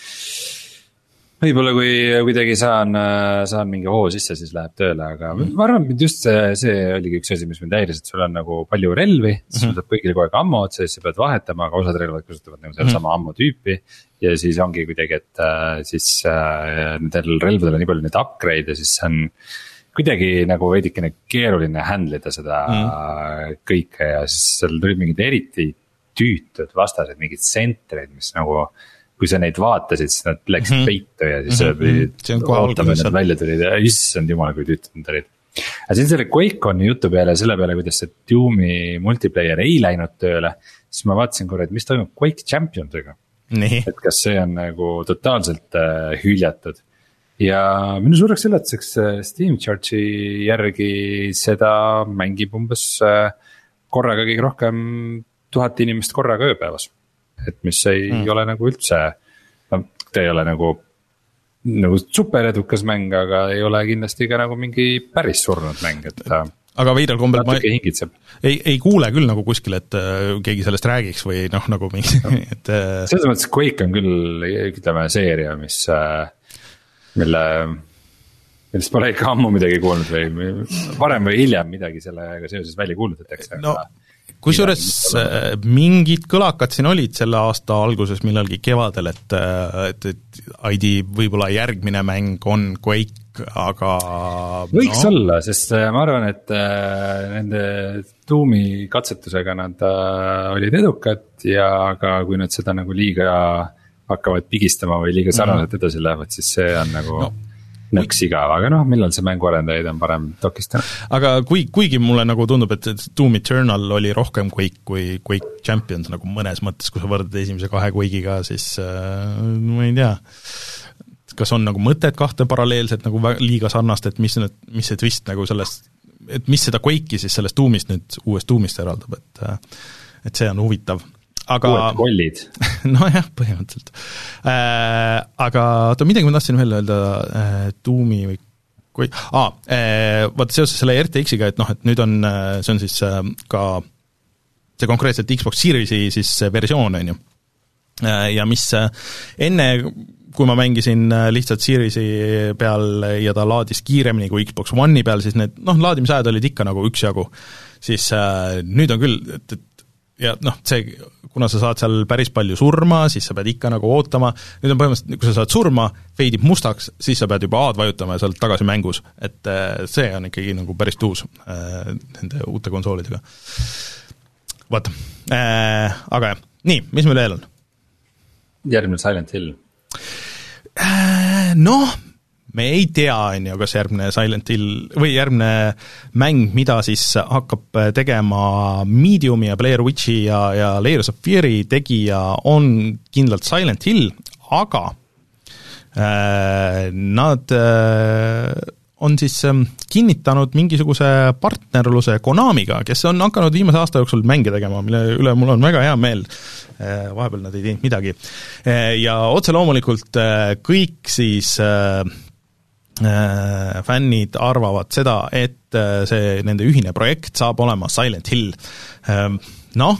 võib-olla kui kuidagi saan, saan mingi hoo sisse, siis läheb tööle, aga ma arvan, et just see, see oligi üks asi, mis mind häiris, et sul on nagu palju relvi, siis sul saab kõigile kogu aeg ammo otsa, siis sa pead vahetama, aga osad relvad kasutavad nagu selle sama ammo tüüpi ja siis ongi kuidagi, et siis äh, nendel relvadel on nii palju neid upgrade ja siis on kuidagi nagu veidikene keeruline handleda seda mm. kõike ja siis seal tulid mingid eriti tüütud vastased, mingid sentrid, mis nagu kui sa neid vaatasid, siis nad läksid mm -hmm. peitu ja siis mm -hmm. ootame, nad välja tulid ja issand jumal, kui tüütud nad olid. Aga siin selle QuakeConi jutu peale, selle peale, kuidas see Doomi multiplayer ei läinud tööle, siis ma vaatasin korra, et mis toimub Quake Champions'iga. Et kas see on nagu totaalselt äh, hüljatud. Ja minu suureks üllatuseks Steam Charge'i järgi seda mängib umbes äh, korraga kõige rohkem tuhat inimest korraga ööpäevas. Et mis ei mm. ole nagu üldse, ta ei ole nagu, nagu super edukas mäng, aga ei ole kindlasti ka nagu mingi päris surnud mäng, et aga veidral kombel ma ei, ei kuule küll nagu kuskil, et äh, keegi sellest räägiks või noh, nagu mingi no. et äh... selles mõttes Quake on küll, ütleme, seeria, mis äh, mille millest pole ikka ammu midagi kuulnud või varem või hiljem midagi sellega seoses välja kuulutatakse no. kusjuures mingid kõlakad siin olid selle aasta alguses millalgi kevadel, et, et, et I D võib-olla järgmine mäng on Quake, aga võiks no. olla, sest ma arvan, et nende Doomi katsetusega nad olid edukad ja aga kui nad seda nagu liiga hakkavad pigistama või liiga sarnaselt edasi lähevad, siis see on nagu no. nõks igav, aga noh, millal see mänguarendajaid on parem dokistanud. Aga kui, kuigi mulle nagu tundub, et Doom Eternal oli rohkem Quake kui Quake Champions nagu mõnes mõttes, kui sa võrdad esimese kahe Quake'iga, siis äh, ma ei tea, kas on nagu mõtet kahte paralleelset nagu liiga sarnast, et mis, need, mis see twist nagu sellest, et mis seda Quake'i siis sellest Doomist nüüd uuest Doomist eraldab, et, et see on huvitav. Aga uued kollid. no jah, põhimõtteliselt äh,. Aga oota, midagi ma tahtsin veel öelda äh, Doomi või kui ah, äh, vaata seoses selle R T X-iga, et noh, et nüüd on, see on siis äh, ka see konkreetselt Xbox Series'i siis versioon, on ju äh,. Ja mis äh, enne, kui ma mängisin äh, lihtsalt Series'i peal ja ta laadis kiiremini kui Xbox One'i peal, siis need, noh, laadimisajad olid ikka nagu üksjagu, siis äh, nüüd on küll, et, et ja noh, see, kuna sa saad seal päris palju surma, siis sa pead ikka nagu ootama, nüüd on põhimõtteliselt, kui sa saad surma, feidib mustaks, siis sa pead juba A-d vajutama ja sa oled tagasi mängus, et see on ikkagi nagu päris tuus äh, nende uute konsoolidega. Vaata, äh, aga jah, nii, mis meil veel on? Järgmine Silent Hill. Äh, noh, me ei tea, on ju, kas järgmine Silent Hill või järgmine mäng, mida siis hakkab tegema Mediumi ja Blair Witchi ja, ja Layers of Fear'i tegija on kindlalt Silent Hill, aga äh, nad äh, on siis äh, kinnitanud mingisuguse partnerluse Konamiga, kes on hakanud viimase aasta jooksul mänge tegema, mille üle mul on väga hea meel. Äh, vahepeal nad ei teinud midagi. Äh, ja otse loomulikult äh, kõik siis äh, fännid arvavad seda, et see nende ühine projekt saab olema Silent Hill. Noh,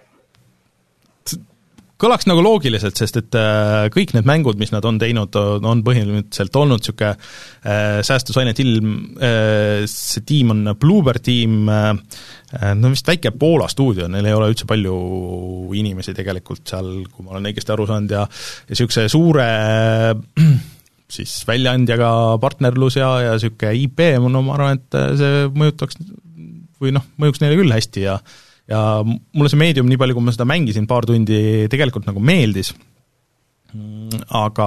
kõlaks nagu loogiliselt, sest et kõik need mängud, mis nad on teinud, on põhimõtteliselt olnud niisugune säästu Silent Hill, see tiim on Bloober tiim, no vist väike Poola stuudio, neil ei ole üldse palju inimesi tegelikult seal, kui ma olen õigesti aru saanud, ja, ja niisuguse suure siis väljaandjaga partnerlus ja, ja niisugune I P, no ma arvan, et see mõjutaks või noh, mõjuks neile küll hästi ja ja mulle see Medium, nii palju kui ma seda mängisin paar tundi, tegelikult nagu meeldis, aga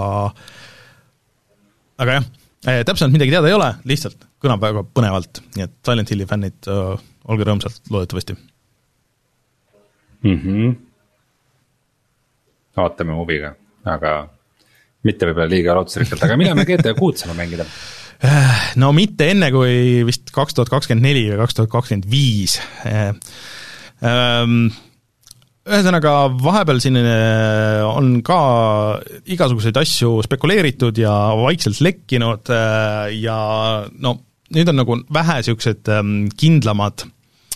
aga jah, täpselt midagi teada ei ole, lihtsalt kõnab väga põnevalt, nii et Silent Hilli fännid, olge rõõmsalt loodetavasti. Mm-hmm. Ootame huviga, aga mitte võib-olla liiga lootusrikkalt, aga millal me G T A kuut saame mängida? No mitte enne kui vist kaks tuhat kakskümmend neli või kaks tuhat kakskümmend viis. Ühesõnaga, vahepeal siin on ka igasuguseid asju spekuleeritud ja vaikselt lekkinud ja no nüüd on nagu vähe niisugused kindlamad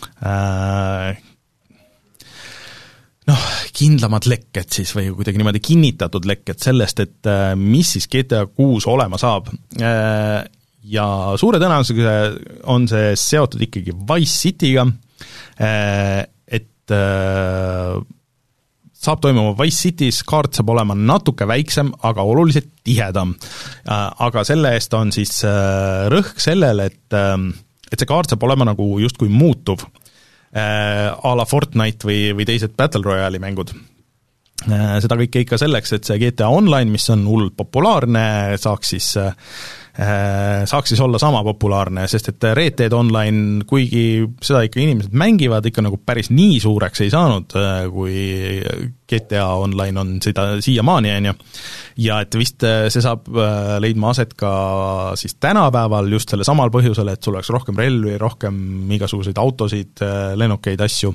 noh, kindlamad lekked siis või kuidagi niimoodi kinnitatud lekked sellest, et mis siis G T A kuus olema saab. Ja suure tõenäosusega on see seotud ikkagi Vice Cityga, et saab toimuma Vice Cities, kaart saab olema natuke väiksem, aga oluliselt tihedam. Aga selle eest on siis rõhk sellele, et, et see kaart saab olema nagu justkui muutuv, a la Fortnite või, või teised Battle Royale'i mängud. Seda kõike ikka selleks, et see G T A Online, mis on hullult populaarne, saaks siis, saaks siis olla sama populaarne, sest et Red Dead Online, kuigi seda ikka inimesed mängivad, ikka nagu päris nii suureks ei saanud, kui G T A Online on seda siiamaani, on ju. Ja et vist see saab leidma aset ka siis tänapäeval just selle samal põhjusel, et sul oleks rohkem relvi, rohkem igasuguseid autosid, lennukeid, asju.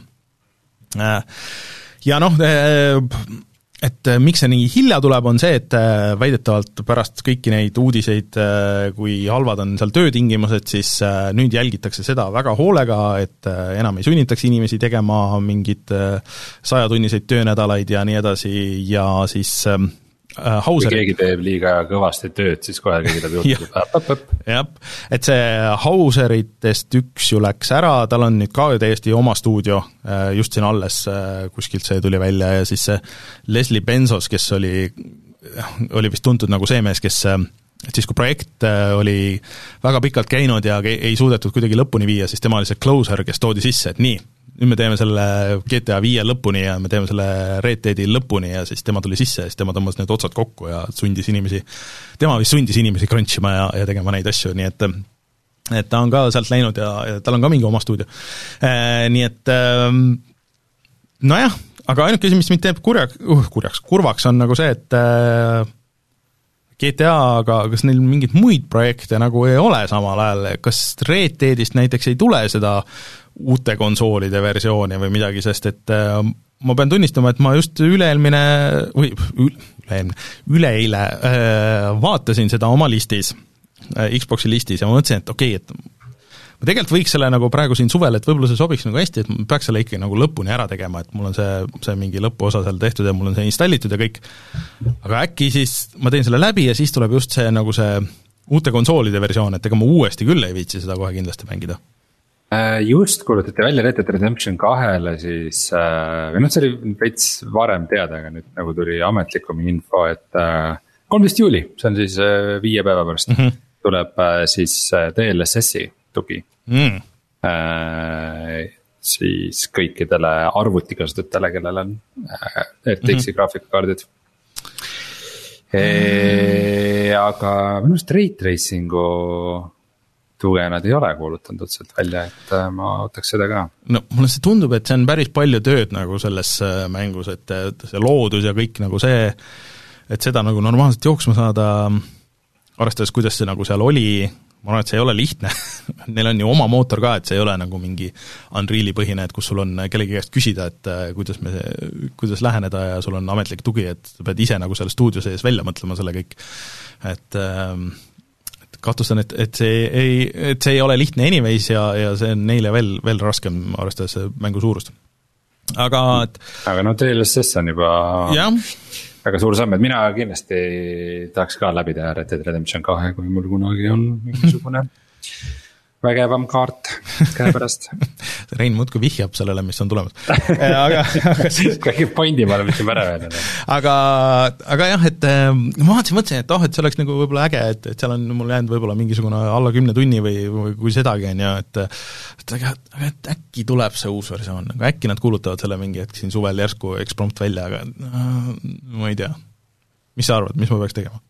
Ja noh, et miks see nii hilja tuleb, on see, et väidetavalt pärast kõiki neid uudiseid, kui halvad on seal töötingimused, siis nüüd jälgitakse seda väga hoolega, et enam ei sunnitaks inimesi tegema mingid sajatunniseid töönädalaid ja nii edasi, ja siis Hauser. kui keegi teeb liiga kõvasti tööd, siis kohe keegi teeb juurde. jah, et see Hauseritest üks ju läks ära, tal on nüüd ka täiesti oma stuudio, just siin alles kuskilt see tuli välja ja siis see Leslie Benzos, kes oli, oli vist tuntud nagu see mees, kes et siis kui projekt oli väga pikalt käinud ja ei suudetud kuidagi lõpuni viia, siis tema oli see closer, kes toodi sisse, et nii, nüüd me teeme selle G T A viie lõpuni ja me teeme selle Red Deadi lõpuni ja siis tema tuli sisse ja siis tema tõmbas need otsad kokku ja sundis inimesi, tema vist sundis inimesi crunchima ja, ja tegema neid asju, nii et et ta on ka sealt läinud ja, ja tal on ka mingi oma stuudio. E, nii et nojah, aga ainuke asi, mis mind teeb kurjaks, uh, kurjaks, kurvaks on nagu see, et G T A, aga kas neil mingid muid projekte nagu ei ole samal ajal, kas Red Deadist näiteks ei tule seda uute konsoolide versiooni või midagi, sest et äh, ma pean tunnistama, et ma just üle-eelmine või üle-eelmine, üleeile äh, vaatasin seda oma listis, äh, Xboxi listis ja ma mõtlesin, et okei, et ma tegelikult võiks selle nagu praegu siin suvel, et võib-olla see sobiks nagu hästi, et ma peaks selle ikkagi nagu lõpuni ära tegema, et mul on see, see mingi lõpuosa seal tehtud ja mul on see installitud ja kõik, aga äkki siis ma teen selle läbi ja siis tuleb just see nagu see uute konsoolide versioon, et ega ma uuesti küll ei viitsi seda kohe kindlasti mängida. Just kuulutati välja Red Dead Redemption kahele siis, või noh, see oli veits varem teada, aga nüüd nagu tuli ametlikum info, et kolmteist juuli, see on siis viie päeva pärast, mm-hmm. tuleb siis D L S S-i tugi mm. siis kõikidele arvutikasutajatele, kellel on R T X-i mm-hmm. graafikakaardid. E, aga minu arust Ray Tracingu tuge nad ei ole kuulutanud otseselt välja, et ma ootaks seda ka. No mulle see tundub, et see on päris palju tööd nagu selles mängus, et see loodus ja kõik nagu see, et seda nagu normaalselt jooksma saada, arvestades, kuidas see nagu seal oli, ma arvan, et see ei ole lihtne. Neil on ju oma mootor ka, et see ei ole nagu mingi Unreali põhine, et kus sul on kellegi käest küsida, et kuidas, me, kuidas läheneda ja sul on ametlik tugi, et sa pead ise nagu selle stuudio sees välja mõtlema selle kõik. Et kahtlustan, et, et, see ei, et see ei ole lihtne anyways ja, ja see on neile veel, veel raskem arvestades mängu suurust. Aga et... aga no D L S S on juba ja. Väga suur samm, et mina kindlasti tahaks ka läbi teha Red Dead Redemption kahe, kui mul kunagi on mingisugune vägevam kaart käe pärast. Rein muudkui vihjab sellele, mis on tulemas. aga, aga siis... Kõige pointi ma olen mitte pära veel. aga, aga jah, et ma vaatasin, mõtlesin, et oh, et see oleks nagu võib-olla äge, et, et seal on mul jäänud võib-olla mingisugune alla kümne tunni või, või kui sedagi on ja et, et, aga, aga et äkki tuleb see uus versioon, aga äkki nad kuulutavad selle mingi hetk siin suvel järsku eksprompt välja, aga no, ma ei tea. Mis sa arvad, mis ma peaks tegema?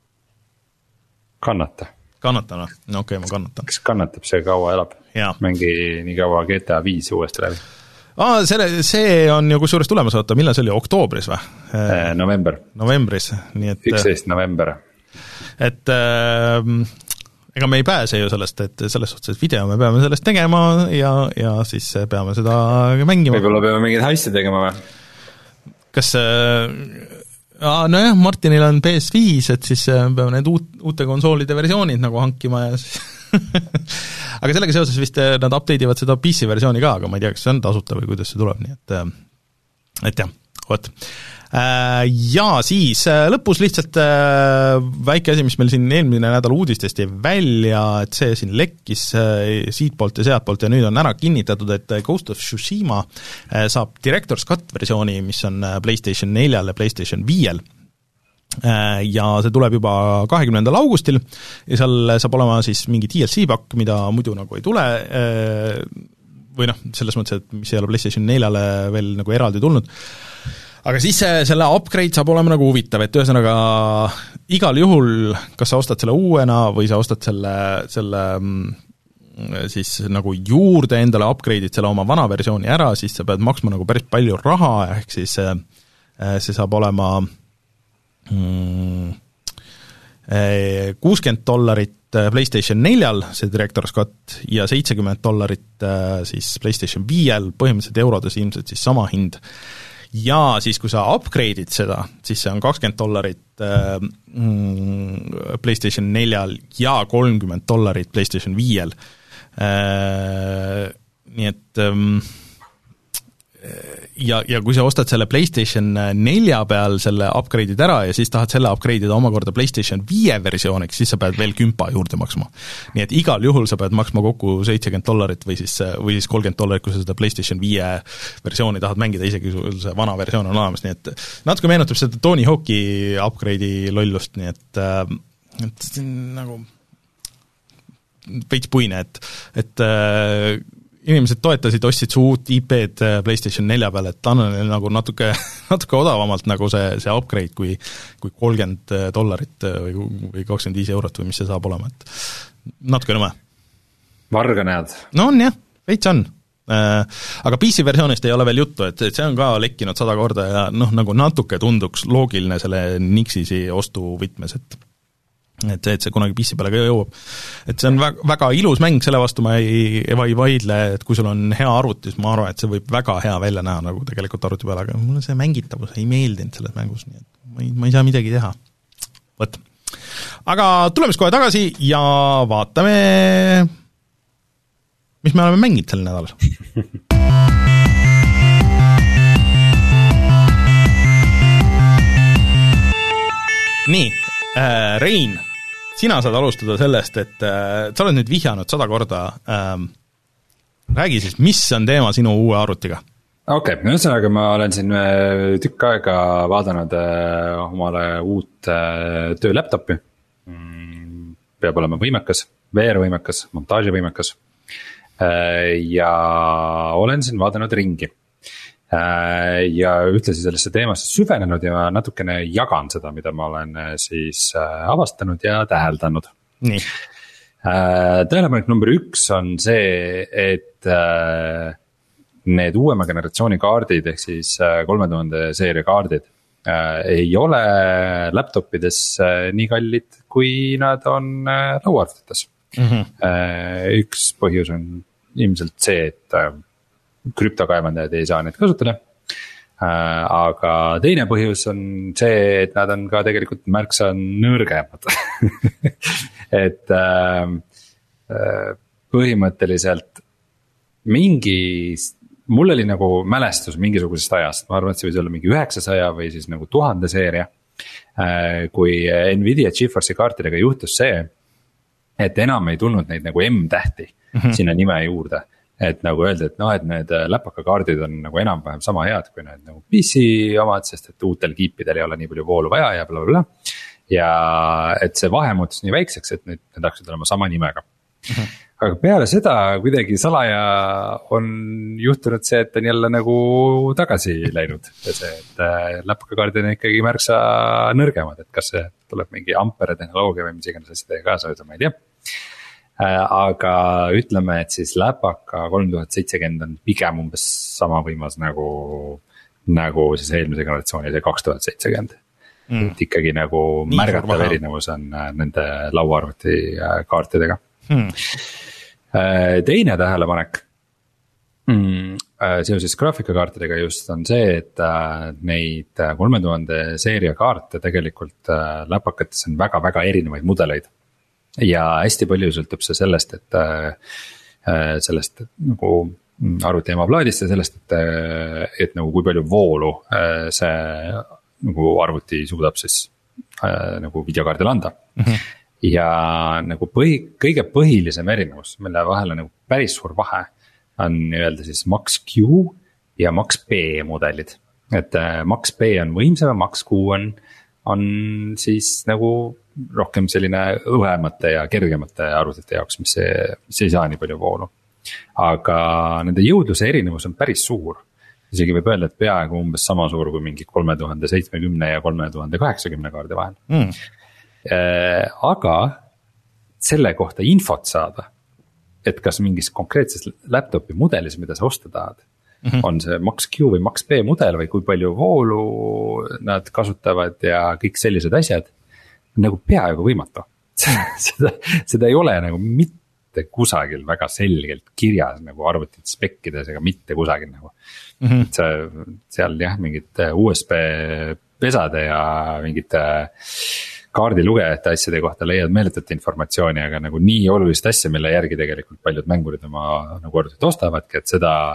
Kannata. Kannatan, no okei okay,, ma kannatan. Kas kannatab, see kaua elab? Ja. Mängi nii kaua G T A viis uuesti läbi. Aa, selle, see on ju kusjuures tulemas, oota, millal see oli, oktoobris või? Eh, november. Novembris, nii et... üksteist november. Et äh, ega me ei pääse ju sellest, et selles suhtes video me peame sellest tegema ja, ja siis peame seda mängima. Võib-olla peame mingid hästi tegema või? Kas... Äh, Aa, no jah, Martinil on P S viis, et siis peame need uut, uute konsoolide versioonid nagu hankima ja siis aga sellega seoses vist nad update'ivad seda P C versiooni ka, aga ma ei tea, kas see on tasuta või kuidas see tuleb, nii et et jah, vot. Ja siis lõpus lihtsalt väike asi, mis meil siin eelmine nädal uudistest jäi välja, et see siin lekkis siitpoolt ja sealtpoolt ja nüüd on ära kinnitatud, et Ghost of Tsushima saab Director's Cut versiooni, mis on PlayStation neljal ja PlayStation viiel. Ja see tuleb juba kahekümnendal augustil ja seal saab olema siis mingi D L C-pakk, mida muidu nagu ei tule või noh, selles mõttes, et mis ei ole PlayStation neljale veel nagu eraldi tulnud. Aga siis selle upgrade saab olema nagu huvitav, et ühesõnaga igal juhul, kas sa ostad selle uuena või sa ostad selle, selle siis nagu juurde endale upgrade'id selle oma vana versiooni ära, siis sa pead maksma nagu päris palju raha, ehk siis see saab olema kuuskümmend dollarit PlayStation neljal, see Director's Cut, ja seitsekümmend dollarit siis PlayStation viiel, põhimõtteliselt eurodes ilmselt siis sama hind. Ja siis, kui sa upgrade'id seda, siis see on kakskümmend dollarit äh, PlayStation neljal ja kolmkümmend dollarit PlayStation viiel. Äh, nii et ähm, ja, ja kui sa ostad selle PlayStation nelja peal selle upgrade'id ära ja siis tahad selle upgrade'ida omakorda PlayStation viie versiooniks, siis sa pead veel kümpa juurde maksma. Nii et igal juhul sa pead maksma kokku seitsekümmend dollarit või siis, või siis kolmkümmend dollarit, kui sa seda PlayStation viie versiooni tahad mängida, isegi kui see vana versioon on olemas, nii et natuke meenutab seda Tony Hawk'i upgrade'i lollust, nii et, et nagu veits puine, et, et äh, inimesed toetasid, ostsid su uut I P-d PlayStation nelja peale, et anna neile nagu natuke, natuke odavamalt nagu see, see upgrade kui, kui kolmkümmend dollarit või, või kakskümmend viis eurot või mis see saab olema, et natuke nõme. Varga näed? No on jah, veits on. Aga P C versioonist ei ole veel juttu, et see on ka lekkinud sada korda ja noh, nagu natuke tunduks loogiline selle Nixisi ostu võtmes, et et see, et see kunagi P C peale ka jõuab. Et see on väga, väga ilus mäng, selle vastu ma ei, ei vaidle, et kui sul on hea arvutis, ma arvan, et see võib väga hea välja näha nagu tegelikult arvuti peale, aga mulle see mängitavus ei meeldinud selles mängus, nii et ma ei, ma ei saa midagi teha. Võt. Aga tuleme siis kohe tagasi ja vaatame, mis me oleme mänginud sel nädal. Nii, äh, Rein, sina saad alustada sellest, et äh, sa oled nüüd vihjanud sada korda, äh, räägi siis, mis on teema sinu uue arvutiga? Okei, okay, ühesõnaga ma olen siin tükk aega vaadanud äh, omale uut äh, töölaptopi, mm, peab olema võimekas, V R-võimekas, montaaživõimekas äh, ja olen siin vaadanud ringi äh, ja ühtlasi sellesse teemasse süvenenud ja natukene jagan seda, mida ma olen äh, siis äh, avastanud ja täheldanud. Nii. Äh, tähelepanek number üks on see, et äh, need uuema generatsiooni kaardid ehk siis kolme tuhande seeria kaardid äh, ei ole laptopides äh, nii kallid, kui nad on äh, lauaarvutites. Mm-hmm. Äh, üks põhjus on ilmselt see, et äh, krüptokaevandajad ei saa neid kasutada. Äh, aga teine põhjus on see, et nad on ka tegelikult märksa nõrgemad. et äh, äh, põhimõtteliselt mingi mul oli nagu mälestus mingisugusest ajast, ma arvan, et see võis olla mingi üheksasaja või siis nagu tuhande seeria. Kui Nvidia GeForce'i kaartidega juhtus see, et enam ei tulnud neid nagu M-tähti mm-hmm. sinna nime juurde. Et nagu öeldi, et noh, et need läpaka kaardid on nagu enam-vähem sama head kui need nagu P C omad, sest et uutel kiipidel ei ole nii palju voolu vaja ja bla bla bla. Ja et see vahe muutus nii väikseks, et need, need hakkasid olema sama nimega. Mm-hmm. Aga peale seda kuidagi salaja on juhtunud see, et on jälle nagu tagasi läinud. Ja see, et läpakakaardid on ikkagi märksa nõrgemad, et kas see tuleb mingi ampere tehnoloogia või mis iganes asjadega kaasa võtta, ma ei tea. Aga ütleme, et siis läpaka kolm tuhat seitsekümmend on pigem umbes sama võimas nagu, nagu siis eelmise generatsiooni see kaks tuhat seitsekümmend. Mm. Et ikkagi nagu nii märgatav erinevus on nende lauaarvuti kaartidega. Hmm. Teine tähelepanek seoses graafikakaartidega just on see, et neid kolme tuhande seeria kaarte tegelikult läpakates on väga-väga erinevaid mudeleid. Ja hästi palju sõltub see sellest, et sellest nagu arvuti emaplaadist ja sellest, et, et nagu kui palju voolu see nagu arvuti suudab siis nagu videokaardil anda. Mm-hmm. Ja nagu põhi, kõige põhilisem erinevus, mille vahel on nagu päris suur vahe, on nii-öelda siis Max Q ja Max P mudelid. Et Max P on võimsam ja Max Q on, on siis nagu rohkem selline õhemate ja kergemate arvutite jaoks, mis ei, mis ei saa nii palju voolu. Aga nende jõudluse erinevus on päris suur. Isegi võib öelda, et peaaegu umbes sama suur kui mingi kolme tuhande seitsmekümne ja kolme tuhande kaheksakümne kaardi vahel. Mm. Aga selle kohta infot saada, et kas mingis konkreetses laptopi mudelis, mida sa osta tahad, mm-hmm. on see Max Q või Max P mudel või kui palju voolu nad kasutavad ja kõik sellised asjad, nagu peaaegu võimatu. seda, seda ei ole nagu mitte kusagil väga selgelt kirjas nagu arvutit spekkides ega mitte kusagil nagu. Mm-hmm. See, seal jah, mingid U S B pesade ja mingid kaardilugejate asjade kohta leiad meeletut informatsiooni, aga nagu nii olulist asja, mille järgi tegelikult paljud mängurid oma nagu arvutit ostavadki, et seda,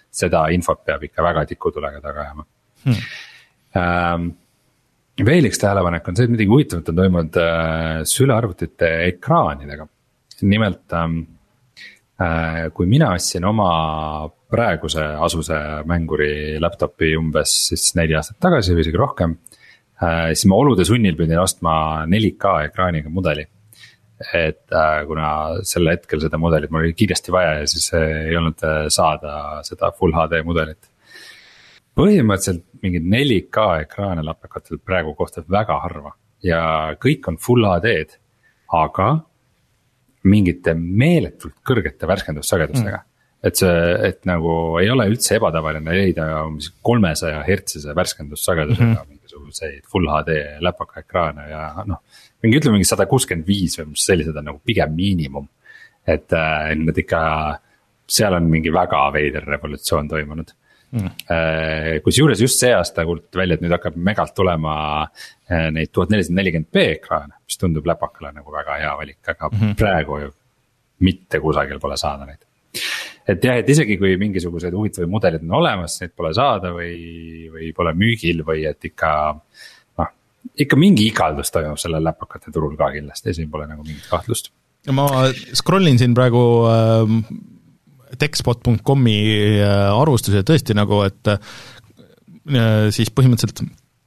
seda infot peab ikka väga tikutulega taga ajama hmm. ähm, veel üks tähelepanek on see, et midagi huvitavat on toimunud äh, sülearvutite ekraanidega. Nimelt ähm, äh, kui mina ostsin oma praeguse Asuse mänguri laptopi umbes siis neli aastat tagasi või isegi rohkem äh,, siis ma olude sunnil pidin ostma neli K ekraaniga mudeli. Et äh, kuna sel hetkel seda mudelit mul oli kiiresti vaja ja siis äh, ei olnud äh, saada seda full H D mudelit. Põhimõtteliselt mingid neli K ekraane lapakatel praegu kohtab väga harva ja kõik on full H D-d, aga mingite meeletult kõrgete värskendussagedustega. Mm. Et see, et nagu ei ole üldse ebatavaline leida kolmesaja hertsise värskendussagedusega mm-hmm. mingisuguseid full H D läpaka ekraane ja noh, mingi ütleme mingi sada kuuskümmend viis või mis sellised on nagu pigem miinimum. Et äh, need ikka, seal on mingi väga veider revolutsioon toimunud. Mm. Äh, kus juures just see aasta kuulutati välja, et nüüd hakkab megalt tulema äh, neid tuhat nelisada nelikümmend p ekraane, mis tundub läpakale nagu väga hea valik, aga mm-hmm. praegu ju mitte kusagil pole saada neid. Et jah, et isegi kui mingisugused huvitavad mudelid on olemas, neid pole saada või, või pole müügil või et ikka noh, ikka mingi igaldus toimub sellel läpakate turul ka kindlasti, siin pole nagu mingit kahtlust. Ma scrollin siin praegu äh, techspot punkt comi äh, arvustuse tõesti nagu, et äh, siis põhimõtteliselt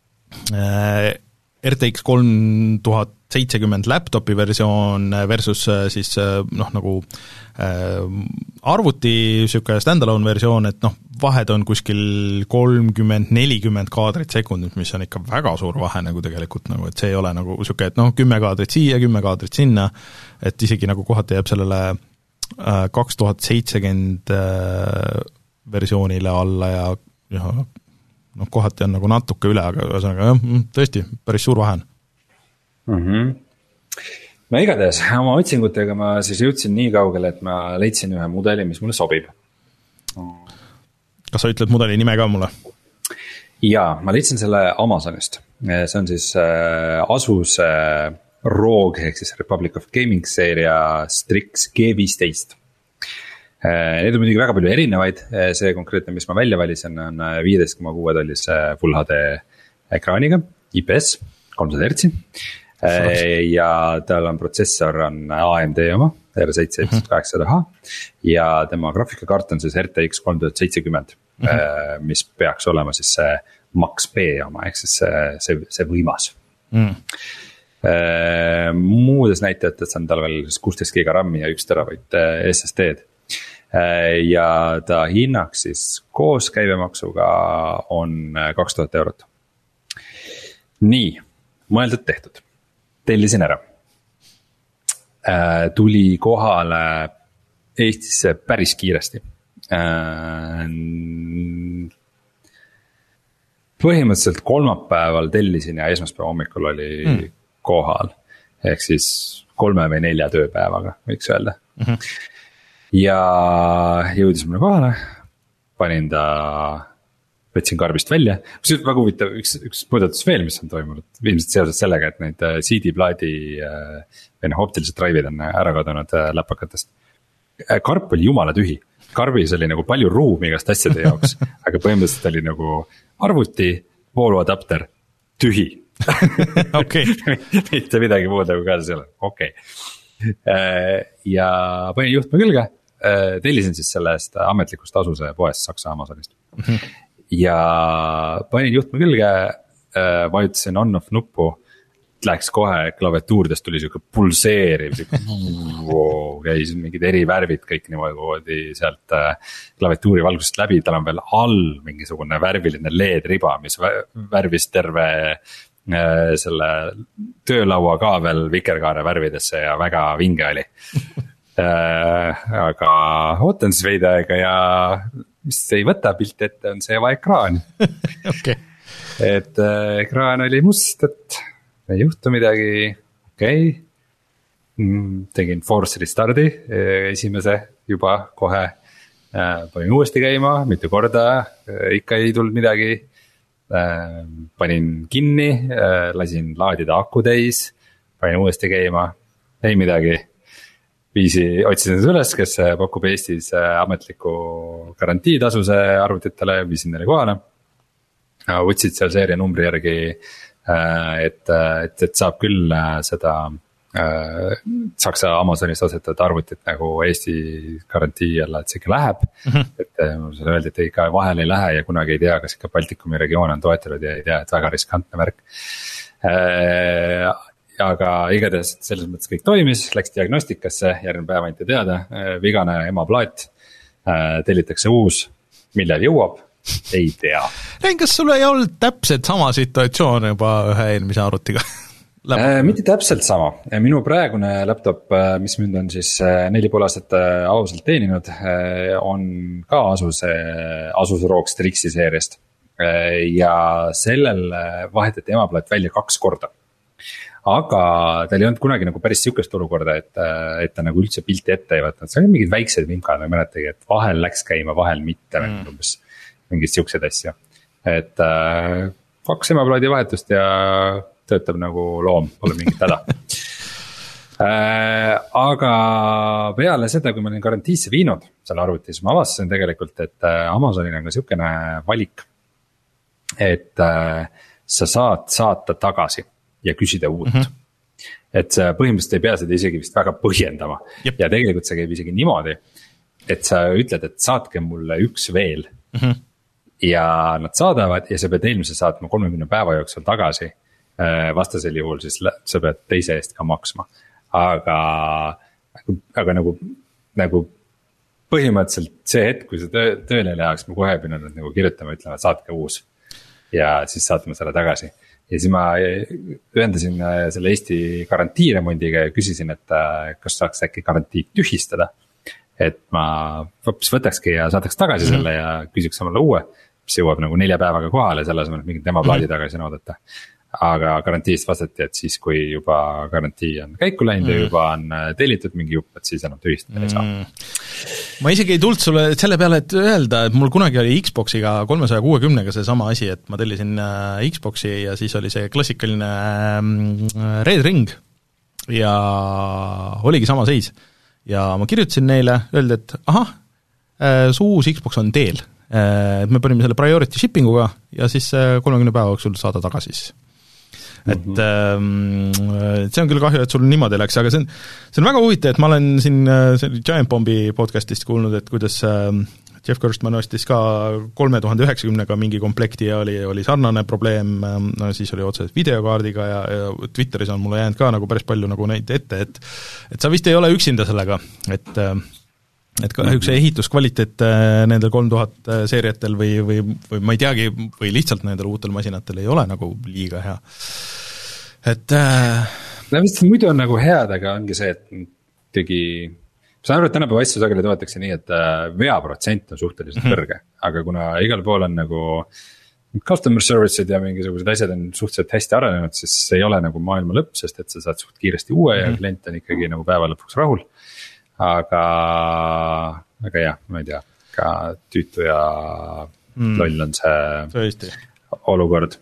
äh, R T X kolm tuhat seitsekümmend laptopi versioon versus siis noh nagu äh, arvuti siuke stand-alone versioon, et noh, vahed on kuskil kolmkümmend nelikümmend kaadrit sekundit, mis on ikka väga suur vahe nagu tegelikult nagu, et see ei ole nagu siuke, et noh, kümme kaadrit siia, kümme kaadrit sinna, et isegi nagu kohati jääb sellele äh, kaks tuhat seitsekümmend äh, versioonile alla ja, ja noh, kohati on nagu natuke üle, aga ühesõnaga jah, tõesti, päris suur vahe on. Mm-hmm. No igatahes oma otsingutega ma siis jõudsin nii kaugele, et ma leidsin ühe mudeli, mis mulle sobib. Kas sa ütled mudeli nime ka mulle? Jaa, ma leidsin selle Amazonist. See on siis Asus Rogue ehk siis Republic of Gaming seeria Strix G viisteist. Need on muidugi väga palju erinevaid. See konkreetne, mis ma välja valisin, on viisteist koma kuus tollise Full H D ekraaniga, I P S, kolmsada hertsi. Ja tal on protsessor on A M D oma, R seitse kaheksasada H ja tema graafikakaart on siis R T X kolm tuhat seitsekümmend, mm-hmm. mis peaks olema siis see Max B oma, ehk siis see, see, see võimas. Mm. Muudes näitajatest on tal veel kuusteist giga RAM-i ja üks teravait S S D-d. Ja ta hinnaks siis koos käibemaksuga on kaks tuhat eurot. Nii, mõeldud tehtud. Tellisin ära. Äh, tuli kohale Eestisse päris kiiresti. Äh, põhimõtteliselt kolmapäeval tellisin ja esmaspäeva hommikul oli mm. kohal. Ehk siis kolme või nelja tööpäevaga, võiks öelda. Mm-hmm. Ja jõudis mulle kohale, panin ta... võtsin karbist välja, mis on väga huvitav, üks, üks muudatus veel, mis on toimunud, ilmselt seoses sellega, et neid C D-plaadi või noh, optilised drive'id on ära kadunud läpakatest. Karp oli jumala tühi, karbis oli nagu palju ruumi igast asjade jaoks, aga põhimõtteliselt oli nagu arvuti, vooluadapter, tühi. Okay. Mitte midagi muud nagu kaasas ei ole, okei okay. Ja panin juhtme külge, tellisin siis sellest ametlikust Asuse poest Saksa Amazonist. Mm-hmm. Ja panin juhtme külge, vajutasin on-off nuppu, läks kohe klaviatuurdest tuli siuke pulseeriv, siuke wow, käis mingid eri värvid kõik niimoodi sealt klaviatuuri valgusest läbi, tal on veel all mingisugune värviline L E D-riba, mis värvis terve selle töölaua ka veel vikerkaare värvidesse ja väga vinge oli. Aga ootan siis veidi aega ja mis ei võta pilti ette, on see ekraan. Okay. Et äh, ekraan oli must, et ei juhtu midagi, okei okay. mm, tegin force restardi esimese juba kohe äh, panin uuesti käima, mitu korda äh, ikka ei tulnud midagi äh, panin kinni äh, lasin laadida aku täis, panin uuesti käima, ei midagi viisi, otsisin seda üles, kes pakub Eestis ametliku garantiitasuse arvutitele, viisin neile kohale. Võtsid seal seeria numbri järgi, et, et, et saab küll seda Saksa Amazonist ostetud arvutit nagu Eesti garantii alla, et see ikka läheb mm. -hmm. et mulle öeldi, et ikka vahel ei lähe ja kunagi ei tea, kas ikka Baltikumi regioon on toetatud ja ei tea, et väga riskantne värk. Aga igatahes selles mõttes kõik toimis, läks diagnostikasse, järgmine päev anti teada, vigane emaplaat, tellitakse uus, millal jõuab, ei tea. Rein, kas sul ei olnud täpselt sama situatsioon juba ühe eelmise arvutiga? Äh, mitte täpselt sama, minu praegune laptop, mis mind on siis neli pool aastat ausalt teeninud, on ka Asus, Asus R O G Strixi seeriast. Ja sellel vahetati emaplaat välja kaks korda. Aga tal ei olnud kunagi nagu päris sihukest olukorda, et, et ta nagu üldse pilti ette ei võtnud. See on mingid väiksed vimkad, ma mäletagi, et vahel läks käima, vahel mitte mm. umbes mingid sihukesed asju. Et äh, kaks emaplaadi vahetust ja töötab nagu loom, pole mingit häda. äh, aga peale seda, kui ma olin garantiisse viinud selle arvuti, siis ma avastasin tegelikult, et Amazonil on ka sihukene valik, et äh, sa saad saata tagasi ja küsida uut mm. -hmm. et sa põhimõtteliselt ei pea seda isegi vist väga põhjendama. Jep. Ja tegelikult see käib isegi niimoodi, et sa ütled, et saatke mulle üks veel mm. -hmm. ja nad saadavad ja sa pead eelmise saatma kolmekümne päeva jooksul tagasi. Vastasel juhul siis sa pead teise eest ka maksma. Aga, aga nagu, nagu põhimõtteliselt see hetk, kui sa töö, tööle läheks, ma kohe pidin nad nagu kirjutama, ütlema, saatke uus. Ja siis saatma selle tagasi. Ja siis ma ühendasin selle Eesti garantiiremondiga ja küsisin, et kas saaks äkki garantii tühistada. Et ma hoopis võtakski ja saadaks tagasi mm-hmm. selle ja küsiks samale uue, mis jõuab nagu nelja päevaga kohale, selles mõttes mingid tema plaadi mm-hmm. tagasi noodata. Aga garantiist vastati, et siis kui juba garantii on käiku läinud mm. ja juba on tellitud mingi jupp, et siis enam tühistada mm. ei saa. Ma isegi ei tulnud sulle selle peale, et öelda, et mul kunagi oli Xboxiga kolmesaja kuuekümnega see sama asi, et ma tellisin Xboxi ja siis oli see klassikaline Red Ring ja oligi sama seis. Ja ma kirjutasin neile, öeldi, et ahah, su uus Xbox on teel, et me panime selle priority shippinguga ja siis kolmekümne päeva jooksul saada tagasi siis. Et mm-hmm. see on küll kahju, et sul niimoodi läks, aga see on, see on väga huvitav, et ma olen siin Giant Bombi podcastist kuulnud, et kuidas Jeff Gerstmann ostis ka kolme tuhande üheksakümnega mingi komplekti ja oli, oli sarnane probleem, no siis oli otseselt videokaardiga ja, ja Twitteris on mulle jäänud ka nagu päris palju nagu neid ette, et et sa vist ei ole üksinda sellega, et et kahjuks see ehituskvaliteet nendel kolm tuhat seeriatel või, või, või ma ei teagi, või lihtsalt nendel uutel masinatel ei ole nagu liiga hea. Et äh... no vist muidu on nagu head, aga ongi see, et tegi, saan aru, et tänapäeva asju sageli toetakse nii, et veaprotsent on suhteliselt mm-hmm. kõrge, aga kuna igal pool on nagu customer service'id ja mingisugused asjad on suhteliselt hästi arenenud, siis ei ole nagu maailma lõpp, sest et sa saad suht kiiresti uue mm-hmm. ja klient on ikkagi nagu päeva lõpuks rahul. Aga, aga jah, ma ei tea, ka tüütu ja mm. loll on see Tõesti. olukord.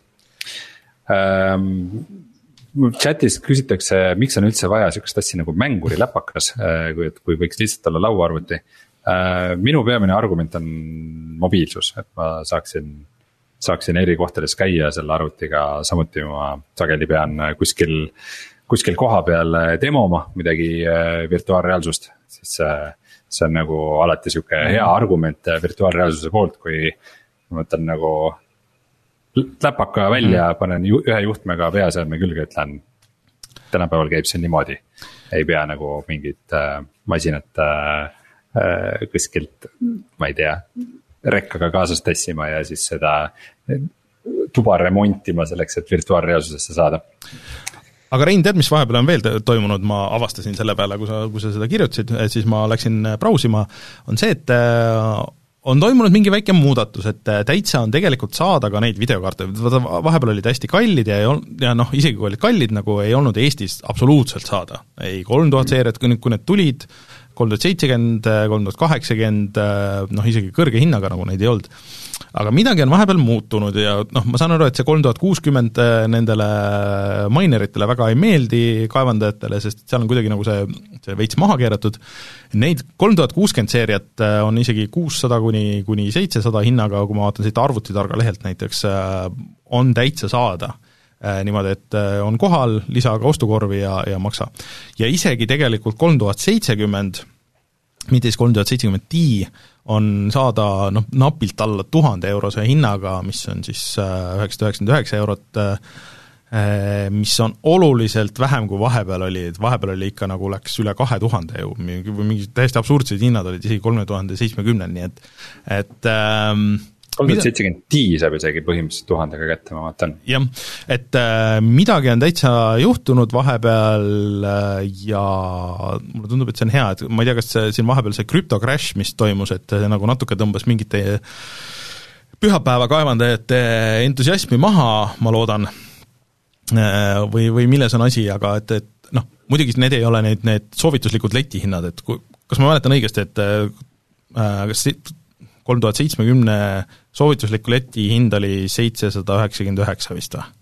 Ähm, chatis küsitakse, miks on üldse vaja sükest asja nagu mänguri läpakas, kui, kui võiks lihtsalt olla lauaarvuti. Äh, minu peamine argument on mobiilsus, et ma saaksin, saaksin eri kohtades käia selle arvutiga, samuti ma sageli pean kuskil kuskil koha peal demoma midagi virtuaalreaalsust, siis see on nagu alati sihuke hea argument virtuaalreaalsuse poolt, kui ma võtan nagu läpaka välja, panen ju, ühe juhtmega peaseadme külge, ütlen, tänapäeval käib see niimoodi. Ei pea nagu mingit masinat kuskilt, ma ei tea, rekkaga kaasas tessima ja siis seda tuba remontima selleks, et virtuaalreaalsusesse saada. Aga Rein, tead, mis vahepeal on veel toimunud, ma avastasin selle peale, kui sa, kui sa seda kirjutasid, et siis ma läksin brausima, on see, et on toimunud mingi väike muudatus, et täitsa on tegelikult saada ka neid videokaarte, vahepeal olid hästi kallid ja, ei olnud, ja noh, isegi kui olid kallid, nagu ei olnud Eestis absoluutselt saada. Ei kolm tuhat seeriat, kui need tulid, kolm tuhat seitsekümmend, kolm tuhat kaheksakümmend, noh isegi kõrge hinnaga nagu neid ei olnud. aga midagi on vahepeal muutunud ja noh, ma saan aru, et see kolm tuhat kuuskümmend nendele mineritele väga ei meeldi, kaevandajatele, sest seal on kuidagi nagu see, see veits maha keeratud. Neid kolm tuhat kuuskümmend seeriat on isegi kuussada kuni, kuni seitsesada hinnaga, kui ma vaatan siit arvutitarga lehelt näiteks, on täitsa saada. Niimoodi, et on kohal, lisa ka ostukorvi ja, ja maksa. Ja isegi tegelikult kolm tuhat seitsekümmend, mitte siis kolm tuhat seitsekümmend Ti, on saada noh, napilt alla tuhande eurose hinnaga, mis on siis üheksasada üheksakümmend üheksa eurot, mis on oluliselt vähem kui vahepeal oli, et vahepeal oli ikka nagu läks üle kahe tuhande ju, või mingi täiesti absurdsed hinnad olid isegi kolme tuhande seitsmekümne, nii et et ähm, kolm tuhat seitsekümmend Ti saab isegi põhimõtteliselt tuhandega kätte, ma vaatan. Jah, et äh, midagi on täitsa juhtunud vahepeal äh, ja mulle tundub, et see on hea, et ma ei tea, kas see, siin vahepeal see crypto-crash, mis toimus, et nagu natuke tõmbas mingite pühapäeva kaevandajate entusiasmi maha, ma loodan, äh, või, või milles on asi, aga et, et noh, muidugi need ei ole need, need soovituslikud letihinnad, et kui, kas ma mäletan õigesti, et äh, kas kolm tuhat seitsmekümne soovitusliku leti hind oli seitsesada üheksakümmend üheksa vist või?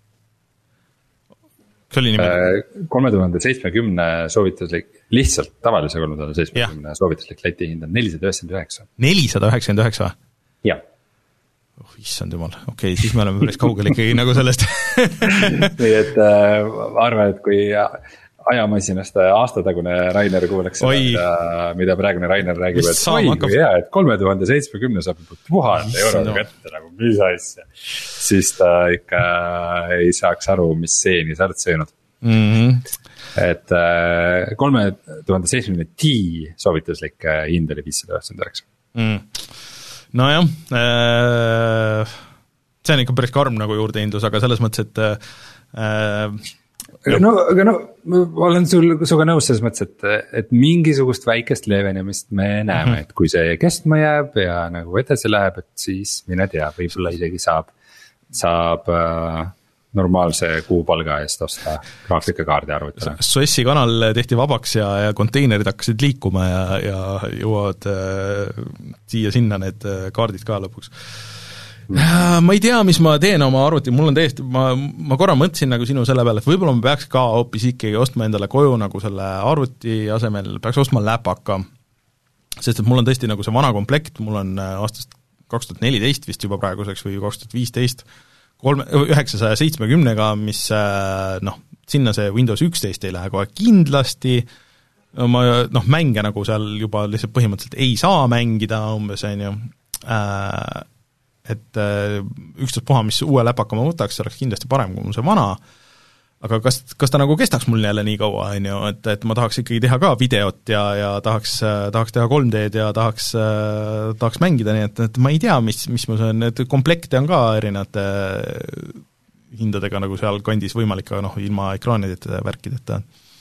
See oli niimoodi? kolm tuhat seitsmekümne soovituslik, lihtsalt tavalise kolm tuhat seitsmekümne soovituslik leti hind on nelisada üheksakümmend üheksa. nelisada üheksakümmend üheksa või? Jah. Oh, issand jumal, okei okay,, siis me oleme päris kaugel ikkagi nagu sellest. Nii et äh, arva, et kui ajamasinast aastatagune Rainer kuuleks seda, mida, mida praegune Rainer räägib, et oi kui hea, et kolme tuhande seitsmekümne saab juba tuhande eurole kätte, nagu mis asja. Siis ta ikka ei saaks aru, mis seeni sa oled söönud. Mm-hmm. Et kolme tuhande seitsmekümne Ti soovituslik hind oli viissada üheksakümmend üheksa. Mm. No jah, see on ikka päris karm nagu juurdehindlus, aga selles mõttes, et äh, no, aga no, ma olen sul, suga nõus selles mõttes, et, et mingisugust väikest leevenemist me näeme, mm-hmm. et kui see kestma jääb ja nagu edasi läheb, et siis mine tea, võib-olla isegi saab, saab äh, normaalse kuupalga eest osta graafikakaardi arvutile. Suessi kanal tehti vabaks ja, ja konteinerid hakkasid liikuma ja, ja jõuavad äh, siia-sinna need kaardid ka lõpuks. Ma ei tea, mis ma teen oma arvuti, mul on täiesti, ma, ma korra mõtlesin nagu sinu selle peale, et võib-olla ma peaks ka hoopis ikkagi ostma endale koju nagu selle arvuti asemel, peaks ostma läpaka, sest et mul on tõesti nagu see vana komplekt, mul on aastast kaks tuhat neliteist vist juba praeguseks või kaks tuhat viisteist, kolme, üheksasaja seitsmekümnega, mis noh, sinna see Windows üksteist ei lähe kohe kindlasti, ma noh, mänge nagu seal juba lihtsalt põhimõtteliselt ei saa mängida umbes, on ju, äh, et üksteist puha, mis uue läpaka ma võtaks, see oleks kindlasti parem kui mul see vana, aga kas, kas ta nagu kestaks mul jälle nii kaua, on ju, et, et ma tahaks ikkagi teha ka videot ja, ja tahaks, tahaks teha kolm D'd ja tahaks, tahaks mängida, nii et, et ma ei tea, mis, mis ma see, need komplekte on ka erinevate hindadega nagu seal kandis võimalik, aga noh, ilma ekraanideta ja värkideta.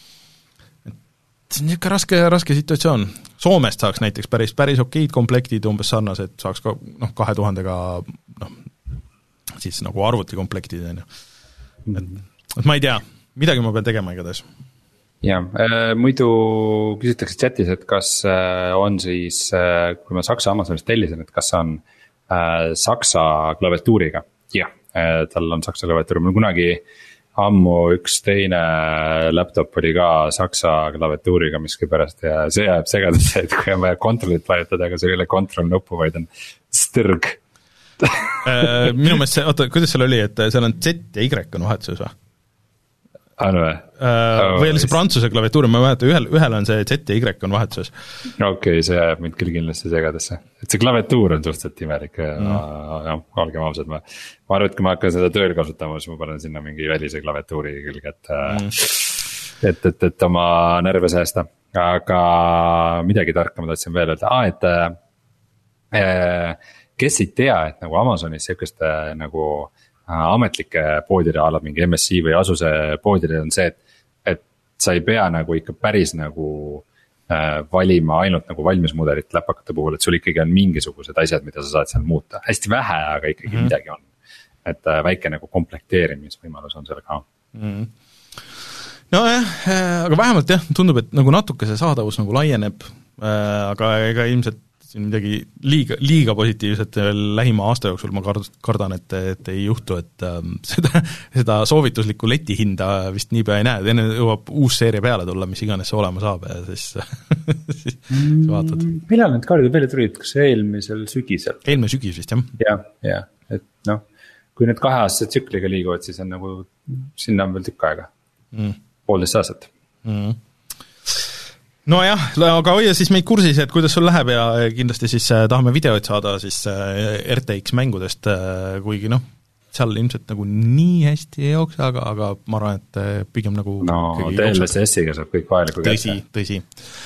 See on niisugune raske, raske situatsioon. Soomest saaks näiteks päris, päris okeid komplektid umbes sarnased, saaks ka noh, kahe tuhandega noh, siis nagu arvutikomplektid, on ju. Et, et ma ei tea, midagi ma pean tegema igatahes. Jah, äh, muidu küsitakse chatis, et kas äh, on siis, äh, kui ma Saksa Amazonist tellisin, et kas on äh, Saksa klaviatuuriga. Jah, äh, tal on Saksa klaviatuur, mul kunagi ammu üks teine laptop oli ka Saksa klaviatuuriga miskipärast ja see jääb segadusse, et kui on vaja kontrollit vajutada, aga see ei ole kontroll nuppu, vaid on stõrg. Minu meelest see, oota, kuidas seal oli, et seal on Z ja Y on vahetuses või? On või? Uh, või oli see prantsuse klaviatuur, ma mäletan, ühel, ühel on see Z ja Y on vahetuses. Okei, okay, see jääb mind küll kindlasti segadesse. Et see klaviatuur on suhteliselt imelik mm. ja olgem ausad, ma, ma arvan, et kui ma hakkan seda tööl kasutama, siis ma panen sinna mingi välise klaviatuuri külge, et, mm. et, et, et oma närve säästa. Aga midagi tarka ma tahtsin veel öelda, ah, et äh, kes ei tea, et nagu Amazonis selliste nagu ametlike poodide ala mingi M S I või Asuse poodide on see, et, et sa ei pea nagu ikka päris nagu äh, valima ainult nagu valmismudelit läpakate puhul, et sul ikkagi on mingisugused asjad, mida sa saad seal muuta. Hästi vähe, aga ikkagi mm-hmm. midagi on. Et äh, väike nagu komplekteerimisvõimalus on seal ka. Mm-hmm. No jah, aga vähemalt jah, tundub, et nagu natuke see saadavus nagu laieneb, äh, aga ega ilmselt siin midagi liiga, liiga positiivset lähima aasta jooksul ma kardan, et, et ei juhtu, et ähm, seda, seda soovituslikku leti hinda vist niipea ei näe, et enne jõuab uus seeria peale tulla, mis iganes see olema saab ja siis, siis mm, vaatad. Millal need kaardid välja tulid, kas eelmisel sügisel? Eelmine sügis vist, jah. jah, jah, et noh, kui need kaheaastase tsükliga liiguvad, siis on nagu sinna on veel tükk aega mm., poolteist aastat mm. No jah, aga hoia siis meid kursis, et kuidas sul läheb ja kindlasti siis tahame videoid saada siis R T X mängudest, kuigi noh, seal ilmselt nagu nii hästi ei jookse, aga, aga ma arvan, et pigem nagu no D L S S-iga saab kõik vajaliku tõsi, tõsi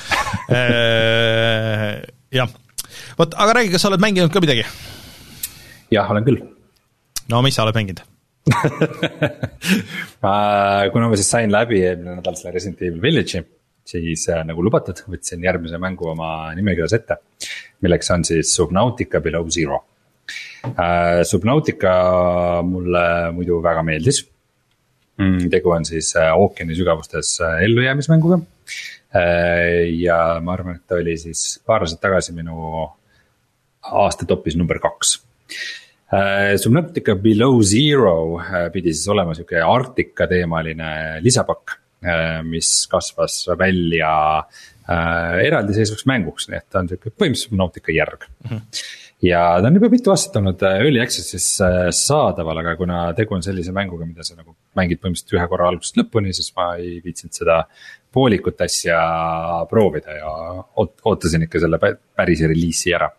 jah, vot, aga räägi, kas sa oled mänginud ka midagi? Jah, olen küll. No mis sa oled mänginud? Kuna ma siis sain läbi eelmine nädal selle Resident Evil Village'i, siis äh, nagu lubatud, võtsin järgmise mängu oma nimekirjas ette, milleks on siis Subnautica Below Zero. Äh, Subnautica mulle muidu väga meeldis. Mm, tegu on siis äh, ookeani sügavustes äh, ellujäämismänguga. Äh, ja ma arvan, et ta oli siis paar aastat tagasi minu aasta topis number kaks. Äh, Subnautica Below Zero äh, pidi siis olema selline Arktika teemaline lisapakk, mis kasvas välja äh, eraldiseisvaks mänguks, nii et ta on selline põhimõtteliselt Subnautica järg mm-hmm. ja ta on juba mitu aastat olnud Early Access'is saadaval, aga kuna tegu on sellise mänguga, mida sa nagu mängid põhimõtteliselt ühe korra algusest lõpuni, siis ma ei viitsinud seda poolikut asja proovida ja ootasin ikka selle päris reliisi ära.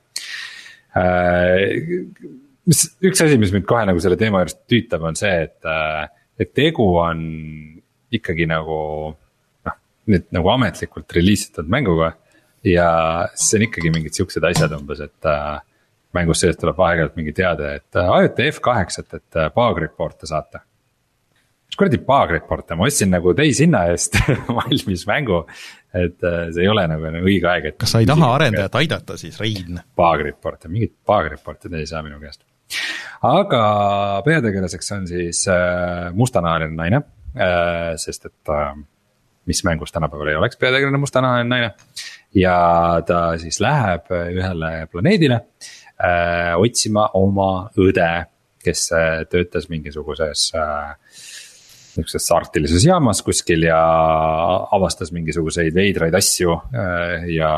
Üks asi, mis mind kohe nagu selle teema juures tüütab, on see, et, et tegu on ikkagi nagu, noh, nüüd nagu ametlikult reliisitud mänguga ja see on ikkagi mingid siuksed asjad umbes, et äh, mängus sellest tuleb aeg-ajalt mingi teade, et äh, ajuta F kaheksat, et äh, bug report'e saata. Mis kuradi bug report'e, ma ostsin nagu täishinna eest valmis mängu, et äh, see ei ole nagu õige aeg, et kas sa ei taha arendajat aidata siis, Rein? Bug report'e, mingid bug report'e ei saa minu käest. Aga peategelaseks on siis äh, mustanahaline naine. Sest et mis mängus tänapäeval ei oleks peategelane mustanahaline naine ja ta siis läheb ühele planeedile äh, otsima oma õde, kes töötas mingisuguses äh, niisuguses arktilises jaamas kuskil ja avastas mingisuguseid veidraid asju äh, ja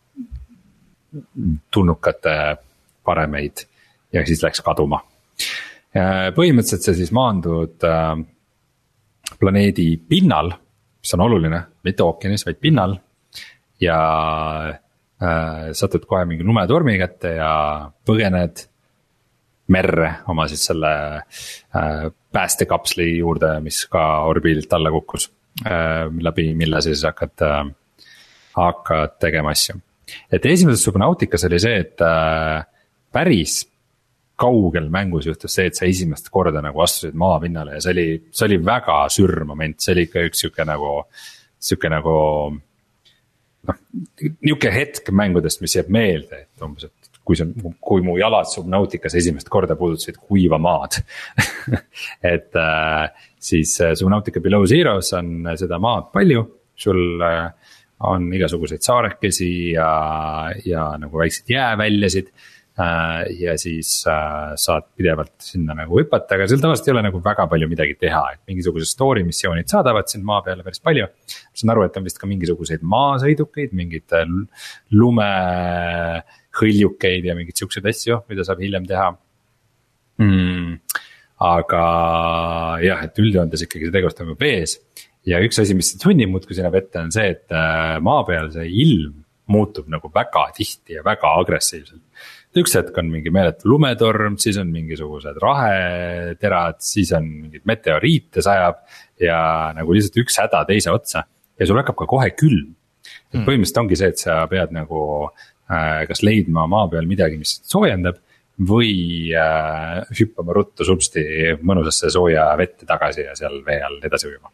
tulnukate paremeid ja siis läks kaduma äh, põhimõtteliselt see siis maandud äh, planeedi pinnal, mis on oluline, mitte ookeanis, vaid pinnal ja äh, satud kohe mingi lumetormi kätte ja põgened merre oma siis selle äh, päästekapsli juurde, mis ka orbiililt alla kukkus äh,, läbi mille siis hakkad, äh, hakkad tegema asju. Et esimeses Subnauticas oli see, et äh, päris kaugel mängus juhtus see, et sa esimest korda nagu astusid maa pinnale ja see oli, see oli väga sürr moment, see oli ikka üks siuke nagu, siuke nagu, noh, niuke hetk mängudest, mis jääb meelde, et umbes, et kui see, kui mu jalad Subnauticas esimest korda puudutasid kuiva maad et äh, siis Subnautica Below Zeros on seda maad palju, sul äh, on igasuguseid saarekesi ja, ja nagu väikseid jääväljasid. Ja siis äh, saad pidevalt sinna nagu hüpata, aga seal tavaliselt ei ole nagu väga palju midagi teha, et mingisugused story missioonid saadavad sind maa peale päris palju. Ma saan aru, et on vist ka mingisuguseid maasõidukeid, mingid lumehõljukeid ja mingid siuksed asju, mida saab hiljem teha mm,. Aga jah, et üldjoontes ikkagi see tegevus toimub vees ja üks asi, mis sunnib muudkui sinna vette, on see, et maa peal see ilm muutub nagu väga tihti ja väga agressiivselt. Üks hetk on mingi meeletu lumetorm, siis on mingisugused raheterad, siis on mingid meteoriite sajab ja nagu lihtsalt üks häda teise otsa ja sul hakkab ka kohe külm. Et põhimõtteliselt ongi see, et sa pead nagu äh, kas leidma maa peal midagi, mis soojendab või äh, hüppama ruttu sulpsti mõnusasse sooja vette tagasi ja seal vee all edasi ujuma.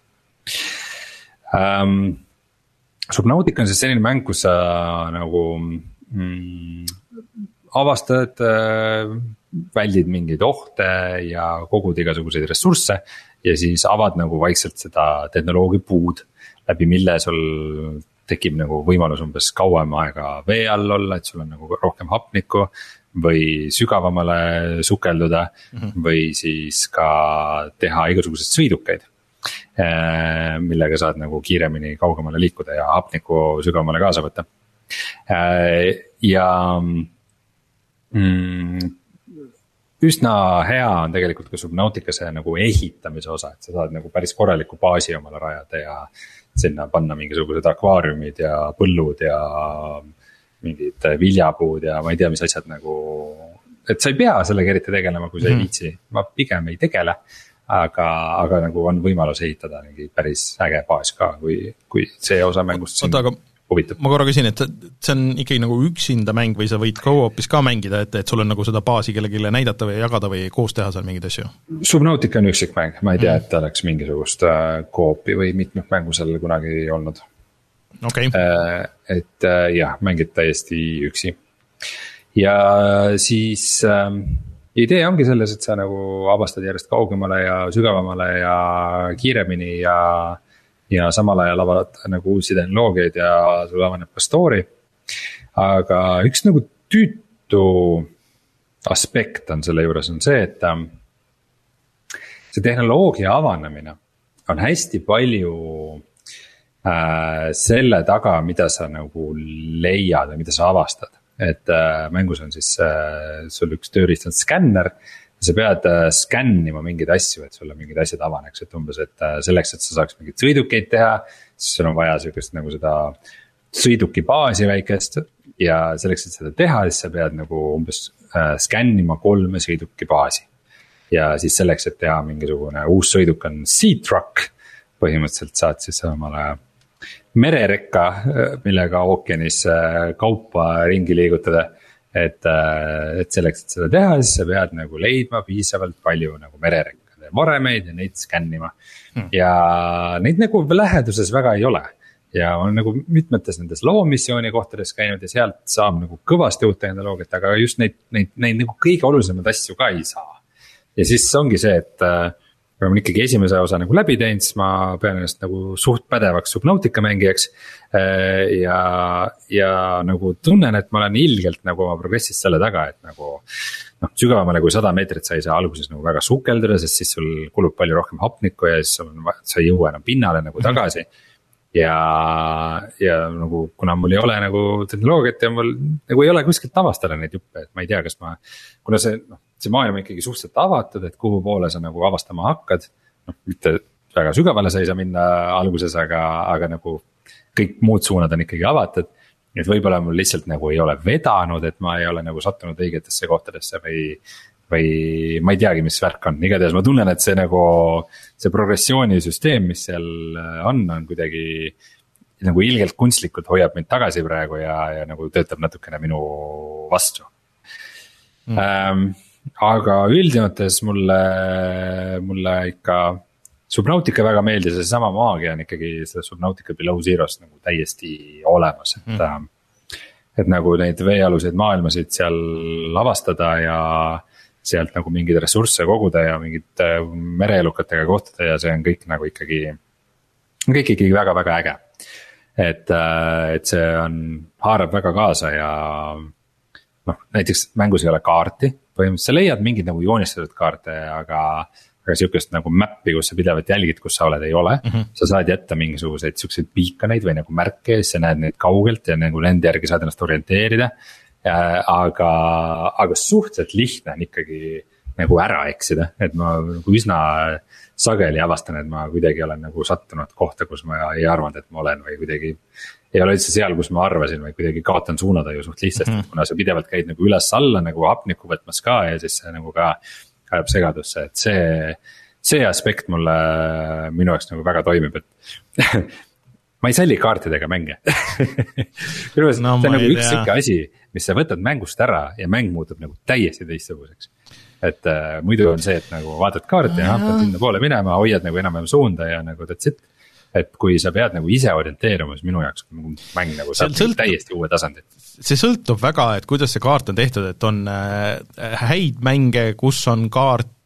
Um, Subnautica on siis selline mäng, kus sa nagu mm, avastad, väldid mingeid ohte ja kogud igasuguseid ressursse ja siis avad nagu vaikselt seda tehnoloogia puud, läbi mille sul tekib nagu võimalus umbes kauem aega vee all olla, et sul on nagu rohkem hapnikku. Või sügavamale sukelduda mm-hmm. või siis ka teha igasuguseid sõidukeid, millega saad nagu kiiremini kaugemale liikuda ja hapnikku sügavamale kaasa võtta. Ja mm, üsna hea on tegelikult ka Subnauticase nagu ehitamise osa, et sa saad nagu päris korraliku baasi omale rajada ja sinna panna mingisugused akvaariumid ja põllud ja mingid viljapuud ja ma ei tea, mis asjad nagu, et sa ei pea sellega eriti tegelema, kui sa ei viitsi, ma pigem ei tegele, aga, aga nagu on võimalus ehitada mingi päris äge baas ka, kui, kui see osa mängust siin Oota, huvitab. Ma korra küsin, et see on ikkagi nagu üksinda mäng või sa võid co-op'is ka mängida, et, et sul on nagu seda baasi kellegile näidata või jagada või koos teha seal mingeid asju? Subnautica on üksik mäng, ma ei tea, et oleks mingisugust co-op'i või mitmik mängu seal kunagi olnud. Okay. Et jah, mängid täiesti üksi. Ja siis äh, idee ongi selles, et sa nagu avastad järjest kaugemale ja sügavamale ja kiiremini ja, ja samal ajal avad nagu uusi tehnoloogiaid ja sul avaneb ka story. Aga üks nagu tüütu aspekt on selle juures on see, et äh, see tehnoloogia avanemine on hästi palju selle taga, mida sa nagu leiad või mida sa avastad. Et äh, mängus on siis äh, sul üks tööriist on skänner ja sa pead äh, skännima mingeid asju, et sulle mingid asjad avaneks, et umbes, et äh, selleks, et sa saaks mingid sõidukeid teha, siis sul on vaja sellist nagu seda sõidukibaasi väikest ja selleks, et seda teha, siis sa pead nagu umbes äh, skännima kolme sõidukibaasi. Ja siis selleks, et teha mingisugune uus sõiduk on Sea Truck, põhimõtteliselt saad siis omale mererekka, millega ookeanis kaupa ringi liigutada, et, et selleks, et seda teha, siis sa pead nagu leidma piisavalt palju nagu mererekkade varemeid ja neid skännima hmm. ja neid nagu läheduses väga ei ole ja on nagu mitmetes nendes loomissiooni kohtades käinud ja sealt saab nagu kõvasti uut tehnoloogiat, aga just neid, neid, neid nagu kõige olulisemaid asju ka ei saa. Ja siis ongi see, et kui ma ikkagi esimese osa nagu läbi teinud, siis ma pean ennast nagu suht pädevaks Subnautica mängijaks ja, ja nagu tunnen, et ma olen ilgelt nagu oma progressis selle taga, et nagu noh, sügavamale kui sada meetrit sa ei saa alguses nagu väga sukelduda, sest siis sul kulub palju rohkem hapnikku ja siis on, sa ei jõua enam pinnale nagu tagasi. Ja, ja nagu kuna mul ei ole nagu tehnoloogiat ja mul nagu ei ole kuskilt avastada neid juppe, et ma ei tea, kas ma, kuna see noh, see maailm on ikkagi suhteliselt avatud, et kuhu poole sa nagu avastama hakkad, noh, mitte väga sügavale sa ei saa minna alguses, aga, aga nagu kõik muud suunad on ikkagi avatud. Et võib-olla mul lihtsalt nagu ei ole vedanud, et ma ei ole nagu sattunud õigetesse kohtadesse või, või ma ei teagi, mis värk on. Igatahes ma tunnen, et see nagu, see progressioonisüsteem, mis seal on, on kuidagi nagu ilgelt kunstlikult hoiab mind tagasi praegu ja, ja nagu töötab natukene minu vastu mm.. Ähm, aga üldjoontes mulle, mulle ikka Subnautica väga meeldis ja seesama maagia on ikkagi seda Subnautica Below Zero'st nagu täiesti olemas, et mm. et nagu neid veealuseid maailmasid seal lavastada ja sealt nagu mingeid ressursse koguda ja mingid mereelukatega kohtada ja see on kõik nagu ikkagi, kõik ikkagi väga-väga äge. Et, et see on, haarab väga kaasa ja noh, näiteks mängus ei ole kaarti, põhimõtteliselt sa leiad mingid nagu joonistatud kaarte, aga, aga sihukest nagu mappi, kus sa pidevalt jälgid, kus sa oled, ei ole. Mm-hmm. Sa saad jätta mingisuguseid sihukeseid piikaneid või nagu märke, siis sa näed neid kaugelt ja nagu nende järgi saad ennast orienteerida. Aga, aga suhteliselt lihtne on ikkagi nagu ära eksida, et ma nagu üsna sageli avastan, et ma kuidagi olen nagu sattunud kohta, kus ma ei arvanud, et ma olen või kuidagi ei ole üldse seal, kus ma arvasin, või kuidagi kaotan suunada ju suht lihtsalt, mm-hmm. kuna sa pidevalt käid nagu üles alla nagu hapnikku võtmas ka ja siis see nagu ka ajab segadusse, et see, see aspekt mulle minu jaoks nagu väga toimib, et ma ei salli kaartidega mänge no, see on nagu üks ikka asi, mis sa võtad mängust ära ja mäng muutub nagu täiesti teistsuguseks. Et äh, muidu on see, et nagu vaatad kaarti ja hakkad sinna poole minema, hoiad nagu enam-enam suunda ja nagu that's it. Et kui sa pead nagu ise orienteeruma, siis minu jaoks mäng nagu saab sõlt... täiesti uue tasandi. See sõltub väga, et kuidas see kaart on tehtud, et on äh, häid mänge, kus on kaart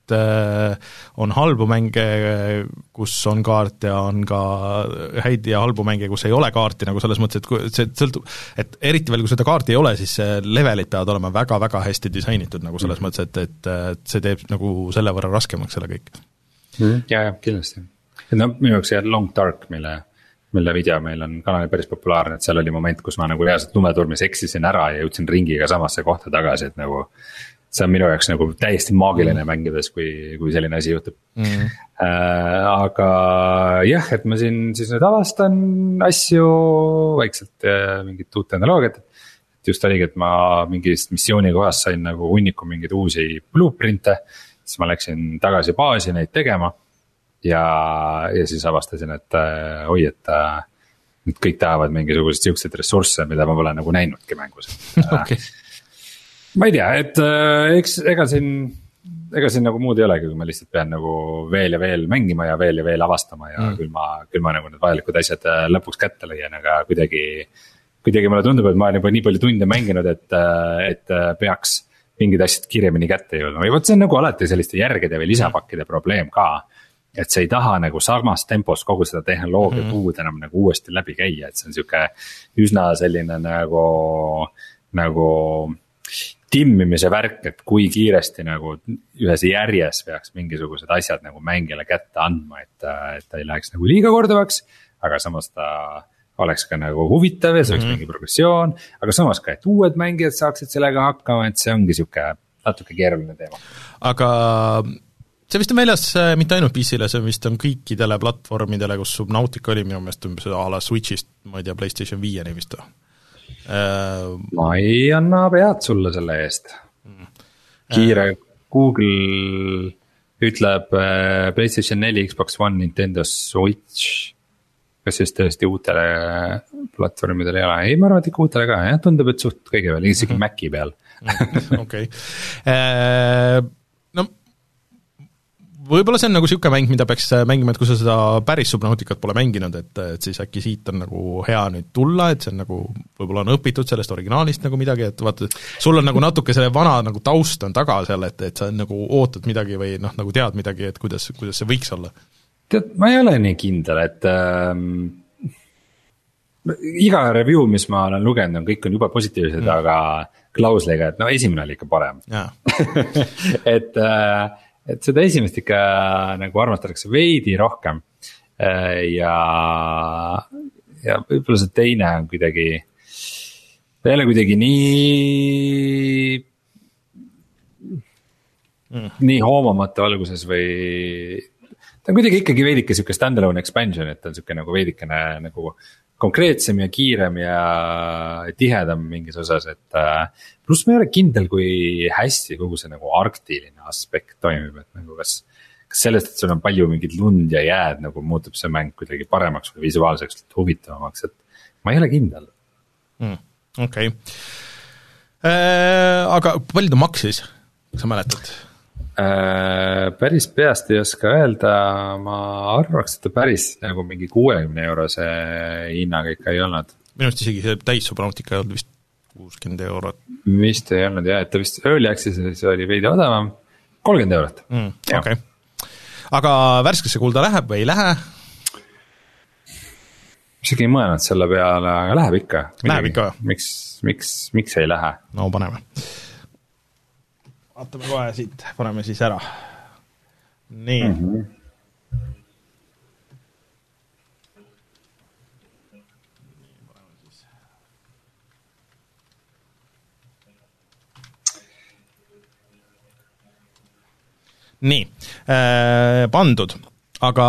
et on halbu mänge, kus on kaart ja on ka häid ja halbu mänge, kus ei ole kaarti, nagu selles mõttes, et see sõltub, et eriti veel, kui seda kaarti ei ole, siis levelid peavad olema väga-väga hästi disainitud nagu selles mõttes, et, et, et see teeb nagu selle võrra raskemaks selle kõik. Mm, ja, ja, kindlasti. Et no minu jaoks see Long Dark, mille, mille video meil on kanalil päris populaarne, et seal oli moment, kus ma nagu reaalselt lumeturmis eksisin ära ja jõudsin ringiga samasse kohta tagasi, et nagu see on minu jaoks nagu täiesti maagiline mm. mängides, kui, kui selline asi juhtub mm. äh, aga jah, et ma siin siis nüüd avastan asju vaikselt äh, mingit uut tehnoloogiat, et just oligi, et ma mingist missiooni kohast sain nagu hunniku mingeid uusi blueprint'e, siis ma läksin tagasi baasi neid tegema ja, ja siis avastasin, et äh, oi, et äh, nüüd kõik tahavad mingisuguseid siukseid ressursse, mida ma pole nagu näinudki mängus okay. Ma ei tea, et äh, eks ega siin, ega siin nagu muud ei olegi, kui ma lihtsalt pean nagu veel ja veel mängima ja veel ja veel avastama ja mm. küll ma, küll ma nagu need vajalikud asjad lõpuks kätte lõian, aga kuidagi, kuidagi mulle tundub, et ma olen juba nii palju tunde mänginud, et, et peaks mingid asjad kiiremini kätte jõudma või võt see on nagu alati selliste järgede või lisapakkide probleem ka, et sa ei taha nagu samas tempos kogu seda tehnoloogia mm. puud enam nagu uuesti läbi käia, et see on siuke üsna selline nagu, nagu timmimise värk, et kui kiiresti nagu ühes järjes peaks mingisugused asjad nagu mängijale kätte andma, et, et ta ei läheks nagu liiga kordavaks, aga samas ta oleks ka nagu huvitav ja see oleks mm-hmm. mingi progressioon, aga samas ka, et uued mängijad saaksid sellega hakkama, et see ongi siuke natuke keeruline teema. Aga see vist on väljas mitte ainult P C-le, see vist on kõikidele platvormidele, kus Subnautica oli minu meelest umbes a la Switchist, ma ei tea, PlayStation viieni vist või? ma ei anna pead sulle selle eest. Kiire Google ütleb PlayStation neli, Xbox One, Nintendo Switch. Kas siis tõesti uutele platvormidele ei ole? Ei, ma arvan, et ikka uutele ka, jah, tundub, et suht kõige veel, isegi mm-hmm. Maci peal. Okei. No võib-olla see on nagu siuke mäng, mida peaks mängima, et kui sa seda päris Subnauticat pole mänginud, et, et siis äkki siit on nagu hea nüüd tulla, et see on nagu, võib-olla on õpitud sellest originaalist nagu midagi, et vaata, sul on nagu natuke selle vana nagu taust on taga seal, et, et sa nagu ootad midagi või noh, nagu tead midagi, et kuidas, kuidas see võiks olla. Tead, ma ei ole nii kindel, et ähm, iga review, mis ma olen lugenud, on kõik on juba positiivsed mm., aga klausliga, et no esimene oli ikka parem. et äh, et seda esimest ikka nagu armastatakse veidi rohkem ja, ja võib-olla see teine on kuidagi, ta ei ole kuidagi nii, mm. nii hoomamatu alguses või ta on kuidagi ikkagi veidike siuke stand-alone expansion, et ta on siuke nagu veidikene nagu konkreetsem ja kiirem ja tihedam mingis osas, et pluss ma ei ole kindel, kui hästi kogu see nagu arktiline aspekt toimib, et nagu kas, kas sellest, et sul on palju mingit lund ja jääd, nagu muutub see mäng kuidagi paremaks või visuaalseks huvitavamaks, et ma ei ole kindel. Mm, okei okay. äh, aga palju ta maksis, sa mäletad? Äh, päris peast ei oska öelda, ma arvaks, et ta päris nagu mingi kuuekümne eurose hinnaga ikka ei olnud. Minu arust isegi see täis Subnautica ei olnud vist kuuskümmend eurot. Vist ei olnud jah, et ta vist early access'is oli veidi odavam, kolmkümmend eurot mm,. Okay. Aga värskesse kuulda läheb või ei lähe? Isegi ei mõelnud selle peale, aga läheb ikka. Läheb ikka? Miks, miks, miks ei lähe? No paneme. Vaatame kohe siit, paneme siis ära. Nii. Mm-hmm. Nii, äh, pandud, aga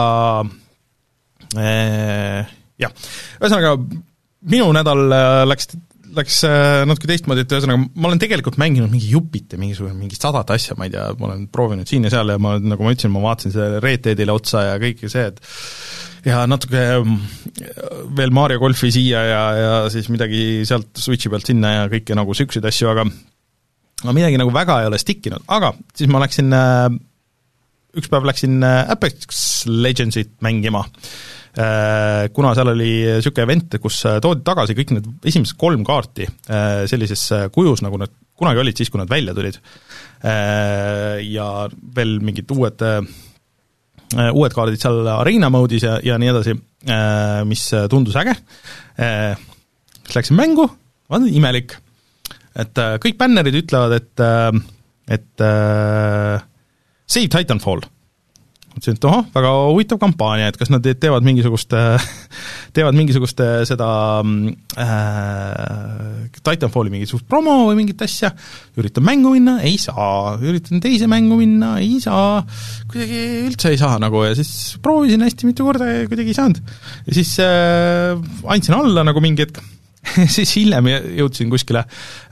äh, jah, ühesõnaga minu nädal läks läks natuke teistmoodi, et ühesõnaga ma olen tegelikult mänginud mingi jupit ja mingisugune mingi sadat asja, ma ei tea, ma olen proovinud siin ja seal ja ma, nagu ma ütlesin, ma vaatasin selle Red Deadile otsa ja kõik see, et ja natuke veel Mario Golfi siia ja, ja siis midagi sealt Switchi pealt sinna ja kõike nagu süksid asju, aga aga midagi nagu väga ei ole stikkinud, aga siis ma läksin, üks päev läksin Apex Legendsit mängima, kuna seal oli niisugune event, kus toodi tagasi kõik need esimesed kolm kaarti sellises kujus, nagu need kunagi olid siis, kui nad välja tulid. Ja veel mingid uued, uued kaardid seal Arena mode'is ja, ja nii edasi, mis tundus äge. Siis läksin mängu, vaatan imelik, et kõik bännerid ütlevad, et, et Save Titanfall. Ütlesin, et oho, väga huvitav kampaania, et kas nad teevad mingisugust, teevad mingisugust seda äh, Titanfalli mingisugust promo või mingit asja, üritan mängu minna, ei saa, üritan teise mängu minna, ei saa, kuidagi üldse ei saa nagu ja siis proovisin hästi mitu korda ja kuidagi ei saanud. Ja siis äh, andsin alla nagu mingi hetk, siis hiljem jõudsin kuskile,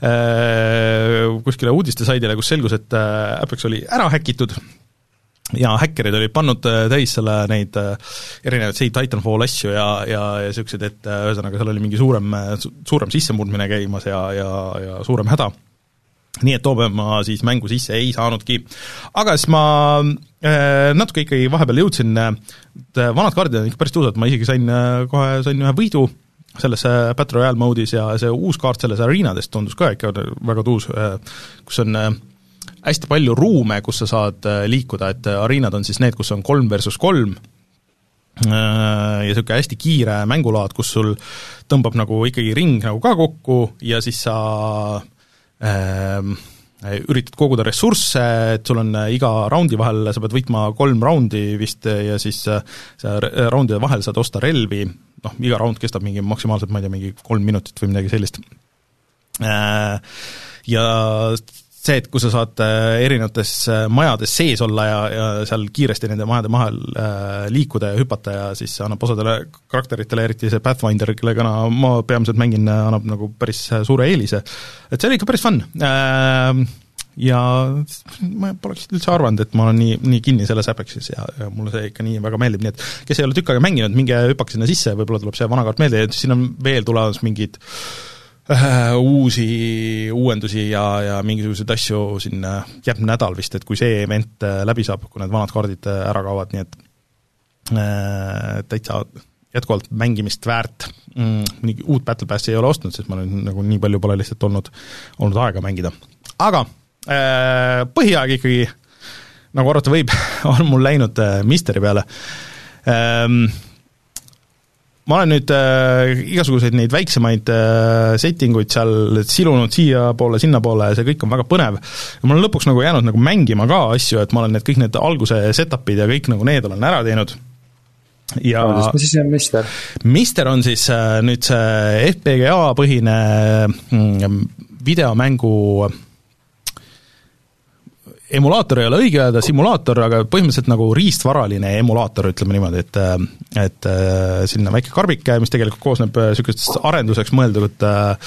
äh, kuskile uudistesaidile, kus selgus, et äh, Apex oli ära häkitud, ja häkkerid olid pannud täis selle neid erinevaid Save Titanfall asju ja, ja, ja sellised, et ühesõnaga seal oli mingi suurem, suurem sissemurdmine käimas ja, ja, ja suurem häda. Nii et toome ma siis mängu sisse ei saanudki. Aga siis ma äh, natuke ikkagi vahepeal jõudsin, et vanad kaardid on ikka päris tuusad, ma isegi sain kohe sain ühe võidu selles Battle Royale mode'is ja see uus kaart selles Arenadest tundus ka ikka väga tuus, kus on hästi palju ruume, kus sa saad liikuda, et arenad on siis need, kus on kolm versus kolm ja niisugune hästi kiire mängulaad, kus sul tõmbab nagu ikkagi ring nagu ka kokku ja siis sa äh, üritad koguda ressursse, et sul on iga raundi vahel, sa pead võitma kolm raundi vist ja siis sa raundide vahel saad osta relvi, noh, iga raund kestab mingi maksimaalselt, ma ei tea, mingi kolm minutit või midagi sellist. Äh, ja see, et kui sa saad erinevates majades sees olla ja, ja seal kiiresti nende majade mahel liikuda ja hüpata ja siis annab osadele karakteritele, eriti see Pathfinder, kellega ma peamiselt mängin, annab nagu päris suure eelise. Et see oli ikka päris fun. Ja ma poleks üldse arvanud, et ma olen nii, nii kinni selles Apexis ja, ja mulle see ikka nii väga meeldib, nii et kes ei ole tükk aega mänginud, minge hüppaks sinna sisse, võib-olla tuleb see vana kaart meelde ja siin on veel tulemas mingid uusi uuendusi ja, ja mingisuguseid asju siin jääb nädal vist, et kui see event läbi saab, kui need vanad kaardid ära kaovad, nii et äh, täitsa jätkuvalt mängimist väärt. Mm, uut Battle Passi ei ole ostnud, sest ma olen nagu nii palju pole lihtsalt olnud, olnud aega mängida. Aga äh, põhiaeg ikkagi, nagu arvata võib, on mul läinud äh, Mysteri peale. Ähm, ma olen nüüd äh, igasuguseid neid väiksemaid äh, settinguid seal silunud siia poole, sinna poole ja see kõik on väga põnev. Ja mul on lõpuks nagu jäänud nagu mängima ka asju, et ma olen need kõik need alguse setupid ja kõik nagu need olen ära teinud. Ja mis siis on Myster? Myster on siis äh, nüüd see F P G A põhine mm, videomängu emulaator ei ole õige öelda, simulaator, aga põhimõtteliselt nagu riistvaraline emulaator, ütleme niimoodi, et et sinna väike karbike, mis tegelikult koosneb niisugustest arenduseks mõeldud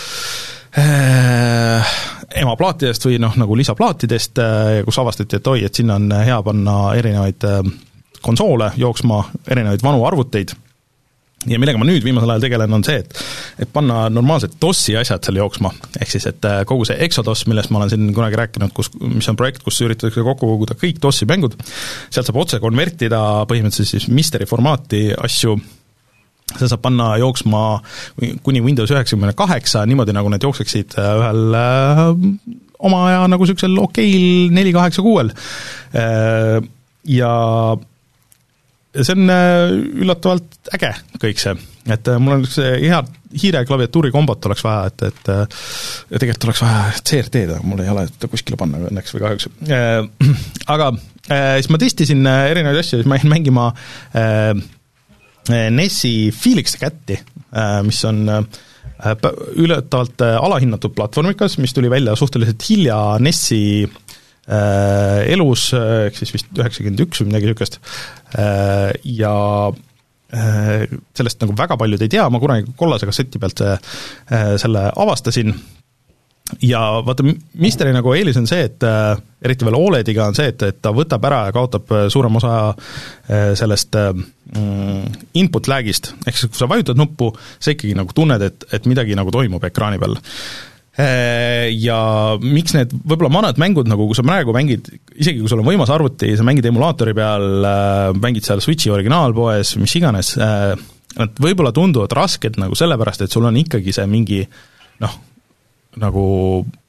äh, emaplaatidest või noh, nagu lisaplaatidest, kus avastati, et oi, et sinna on hea panna erinevaid konsoole jooksma, erinevaid vanu arvuteid. Ja millega ma nüüd viimasel ajal tegelen, on see, et, et panna normaalsed DOS-i asjad seal jooksma, ehk siis, et kogu see Exodus, millest ma olen siin kunagi rääkinud, kus, mis on projekt, kus üritatakse kokku koguda kõik DOS-i mängud, sealt saab otse konvertida põhimõtteliselt siis Mysteri formaati asju, see saab panna jooksma kuni Windows üheksakümmend kaheksa, niimoodi nagu need jookseksid ühel äh, oma aja nagu sellisel okeil neli kaheksa kuuel äh, ja see on üllatavalt äge kõik see, et mul on üks hea hiire klaviatuuri kombot oleks vaja, et, et ja tegelikult oleks vaja C R T-da, mul ei ole kuskile panna õnneks või kahjuks. Aga siis ma testisin erinevaid asju, siis ma jäin mängima N E S-i Felix the Cati, mis on üllatavalt alahinnatud platvormikas, mis tuli välja suhteliselt hilja N E S-i elus, ehk siis vist üheksakümmend üks või midagi niisugust, ja sellest nagu väga paljud ei tea, ma kunagi kollase kasseti pealt selle avastasin ja vaata, Mysteri nagu eelis on see, et eriti veel O L E D-iga on see, et, et ta võtab ära ja kaotab suurem osa sellest input lag'ist, ehk siis kui sa vajutad nuppu, sa ikkagi nagu tunned, et, et midagi nagu toimub ekraani peal. Ja miks need võib-olla manad mängud, nagu kui sa praegu mängid, isegi kui sul on võimas arvuti, sa mängid emulaatori peal, mängid seal Switchi originaalpoes, mis iganes, nad võib-olla tunduvad rasked nagu sellepärast, et sul on ikkagi see mingi noh, nagu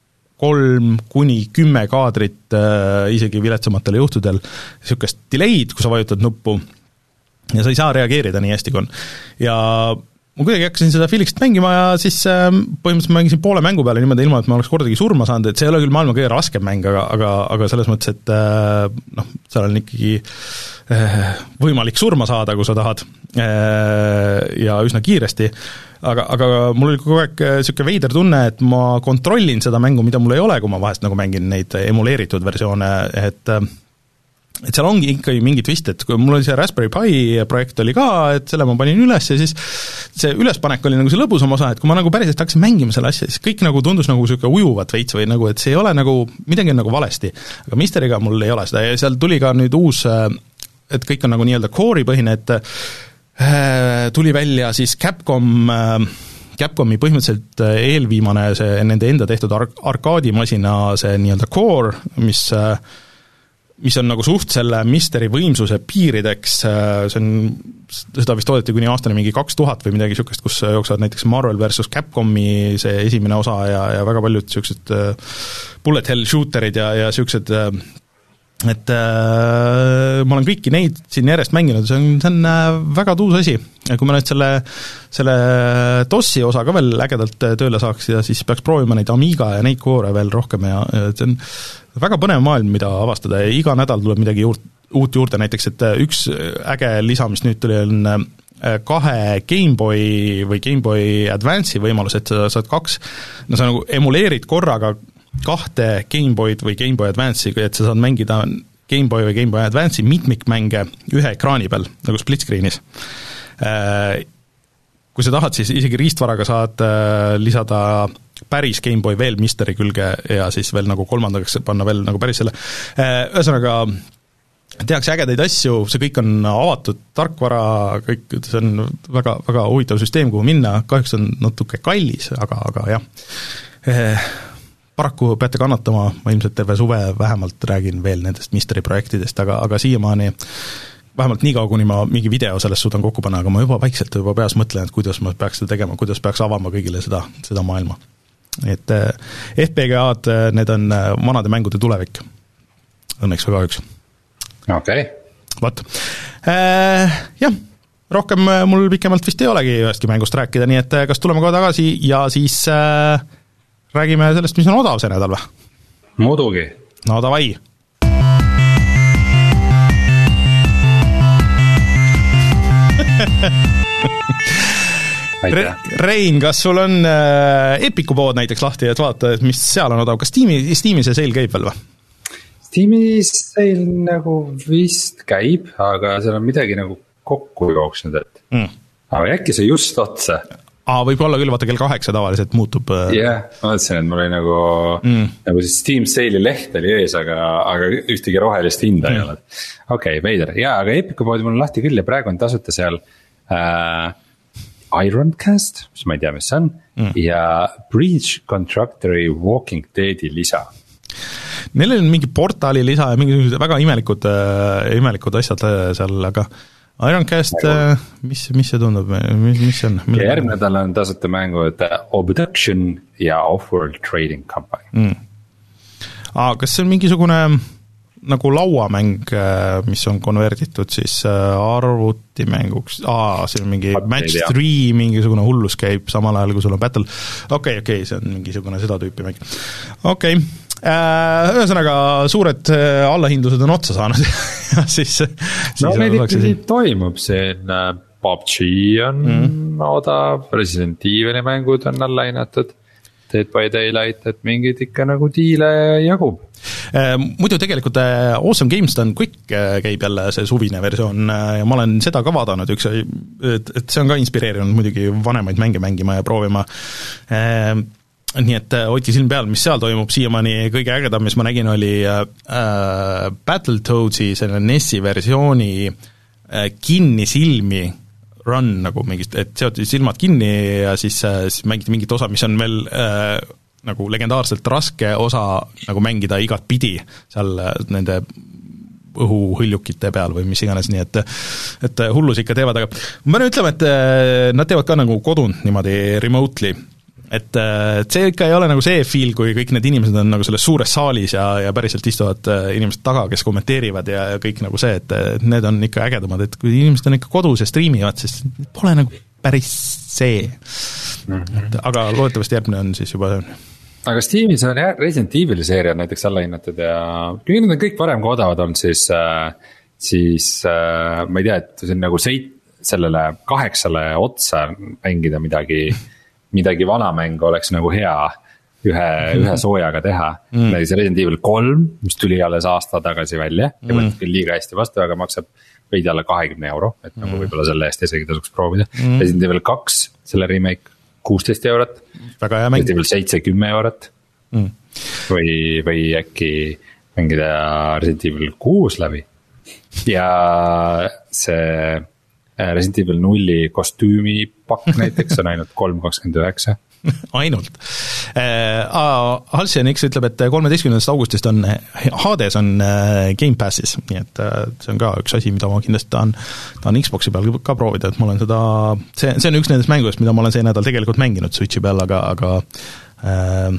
kolm kuni kümme kaadrit äh, isegi viletsamatel juhtudel, niisugust delay'd, kui sa vajutad nuppu ja sa ei saa reageerida nii hästi, kui on. Ja ma kuidagi hakkasin seda Felixit mängima ja siis äh, põhimõtteliselt mängisin poole mängu peale niimoodi, ilma et ma oleks kordagi surma saanud, et see ei ole küll maailma kõige raskem mäng, aga, aga, aga selles mõttes, et äh, noh, seal on ikkagi äh, võimalik surma saada, kui sa tahad äh, ja üsna kiiresti, aga, aga mul oli kogu aeg niisugune veider tunne, et ma kontrollin seda mängu, mida mul ei ole, kui ma vahest nagu mängin neid emuleeritud versioone, et äh, et seal ongi ikkagi mingi twist, et kui mul oli see Raspberry Pi projekt oli ka, et selle ma panin üles ja siis see ülespanek oli nagu see lõbusam osa, et kui ma nagu päriselt hakkasin mängima selle asja, siis kõik nagu tundus nagu niisugune ujuvat veits või nagu, et see ei ole nagu, midagi on nagu valesti. Aga Mysteriga mul ei ole seda ja seal tuli ka nüüd uus, et kõik on nagu nii-öelda core'i põhine, et tuli välja siis Capcom Capcomi põhimõtteliselt eelviimane see nende enda tehtud ar- arkaadimasina see nii-öelda core, mis mis on nagu suht selle Mysteri võimsuse piirideks, see on, seda vist toodeti kuni aastani mingi kaks tuhat või midagi niisugust, kus jooksevad näiteks Marvel versus Capcomi see esimene osa ja, ja väga paljud niisugused bullet hell shooterid ja, ja niisugused, et äh, ma olen kõiki neid siin järjest mänginud, see on, see on väga tuus asi. Ja kui ma nüüd selle, selle DOS-i osa ka veel ägedalt tööle saaks ja siis peaks proovima neid Amiga ja neid koore veel rohkem ja, ja see on väga põnev maailm, mida avastada ja iga nädal tuleb midagi juurt, uut juurde, näiteks et üks äge lisa, mis nüüd tuli, on kahe Game Boy või Game Boy Advance'i võimalus, et sa saad kaks, no sa nagu emuleerid korraga kahte Game Boyd või Game Boy Advance'i, et sa saad mängida Game Boy või Game Boy Advance'i mitmikmänge ühe ekraani peal, nagu split screen'is. Kui sa tahad, siis isegi riistvaraga saad lisada päris Game Boy veel Mysteri külge ja siis veel nagu kolmandaks panna veel nagu päris selle. Ühesõnaga, tehakse ägedaid asju, see kõik on avatud tarkvara, kõik, see on väga, väga huvitav süsteem, kuhu minna, kahjuks on natuke kallis, aga, aga jah, paraku peate kannatama, ma ilmselt terve suve vähemalt räägin veel nendest Mysteri projektidest, aga, aga siiamaani vähemalt nii kaua, kuni ma mingi video sellest suudan kokku panna, aga ma juba vaikselt juba peas mõtlen, et kuidas ma peaks seda tegema, kuidas peaks avama kõigile seda, seda maailma. Et F P G A-d, need on vanade mängude tulevik. Õnneks väga üks. Okei. Okay. Vaat. Äh, jah, rohkem mul pikemalt vist ei olegi ühestki mängust rääkida, nii et kas tuleme kohe tagasi ja siis äh, räägime sellest, mis on odav see nädal või? Muidugi. No davai. Re- Rein, kas sul on äh, Epiku pood näiteks lahti, et vaata, et mis seal on odav, kas Steam'i, Steam'i see seil käib veel või? Steam'i seil nagu vist käib, aga seal on midagi nagu kokku jooksnud, et mm. aga äkki see just otsa. Aa, võib olla küll, vaata kell kaheksa tavaliselt muutub. Jah, yeah, ma mõtlesin, et mul oli nagu, mm. nagu see Steam seili leht oli ees, aga, aga ühtegi rohelist hinda mm. ei ole. Okei, okay, veider. Jaa, aga Epiku poodi mul on lahti küll ja praegu on tasuta seal äh, Ironcast, mis ma ei tea, mis see on, mm. ja Breach Contractory Walking Deadi lisa. Neil on mingi portaali lisa ja mingi väga imelikud, äh, imelikud asjad seal, aga Ironcast, äh, mis, mis see tundub, mis, mis see on? Ja järgmine nädal on tasuta mängud Obduction ja Offworld Trading Company. Mm. Aa, kas see on mingisugune nagu lauamäng, mis on konverditud siis arvutimänguks, aa, see on mingi Match three, mingisugune hullus käib samal ajal, kui sul on Battle, okei okay,, okei okay,, see on mingisugune seda tüüpi mäng, okei okay. Ühesõnaga suured allahindlused on otsa saanud ja siis, siis no meil ikkagi toimub see P U B G on mm. odav, Resident Evil'i mängud on alla hinnatud, Dead by Daylight, et mingid ikka nagu diile jagub. Muidu tegelikult Awesome Games Done Quick käib jälle see suvine versioon ja ma olen seda ka vaadanud, üks, et, et see on ka inspireerinud muidugi vanemaid mänge mängima ja proovima. Nii et hoiti silm peal, mis seal toimub, siiamaani kõige ägedam, mis ma nägin, oli äh, Battletoadsi selle N E S-i versiooni äh, kinni silmi run nagu mingist, et seoti silmad kinni ja siis, siis mängiti mingit osa, mis on veel äh, nagu legendaarselt raske osa nagu mängida igat pidi seal nende õhuhõljukite peal või mis iganes, nii et et hullus ikka teevad, aga ma pean ütlema, et nad teevad ka nagu kodunt niimoodi remotely, et, et see ikka ei ole nagu see feel, kui kõik need inimesed on nagu selles suures saalis ja, ja päriselt istuvad inimesed taga, kes kommenteerivad ja, ja kõik nagu see, et need on ikka ägedamad, et kui inimesed on ikka kodus ja striimivad, siis pole nagu päris see mm-hmm.. aga loodetavasti järgmine on siis juba aga Steamis on jah, Resident Evil'i seeria näiteks alla hinnatud ja kui need on kõik varem kui odavad olnud, siis siis ma ei tea, et see on nagu seit sellele kaheksale otsa mängida midagi midagi vana mängu oleks nagu hea ühe, ühe soojaga teha mm.. näiteks Resident Evil kolm, mis tuli alles aasta tagasi välja ja mm. võttis küll liiga hästi vastu, aga maksab veidi alla kahekümne euro, et nagu mm. võib-olla selle eest isegi tasuks proovida mm.. Resident Evil kaks, selle remake, kuusteist eurot. Väga hea mäng. Resident Evil seitse, kümme eurot mm. või, või äkki mängida Resident Evil kuus läbi ja see Resident Evil nulli kostüümi pakk näiteks on ainult kolm kakskümmend üheksa. ainult. Halcyon X ütleb, et kolmeteistkümnendast augustist on Hades on Game Passis, nii et see on ka üks asi, mida ma kindlasti tahan, tahan Xboxi peal ka proovida, et ma olen seda, see, see on üks nendest mängudest, mida ma olen see nädal tegelikult mänginud Switchi peal, aga, aga äh,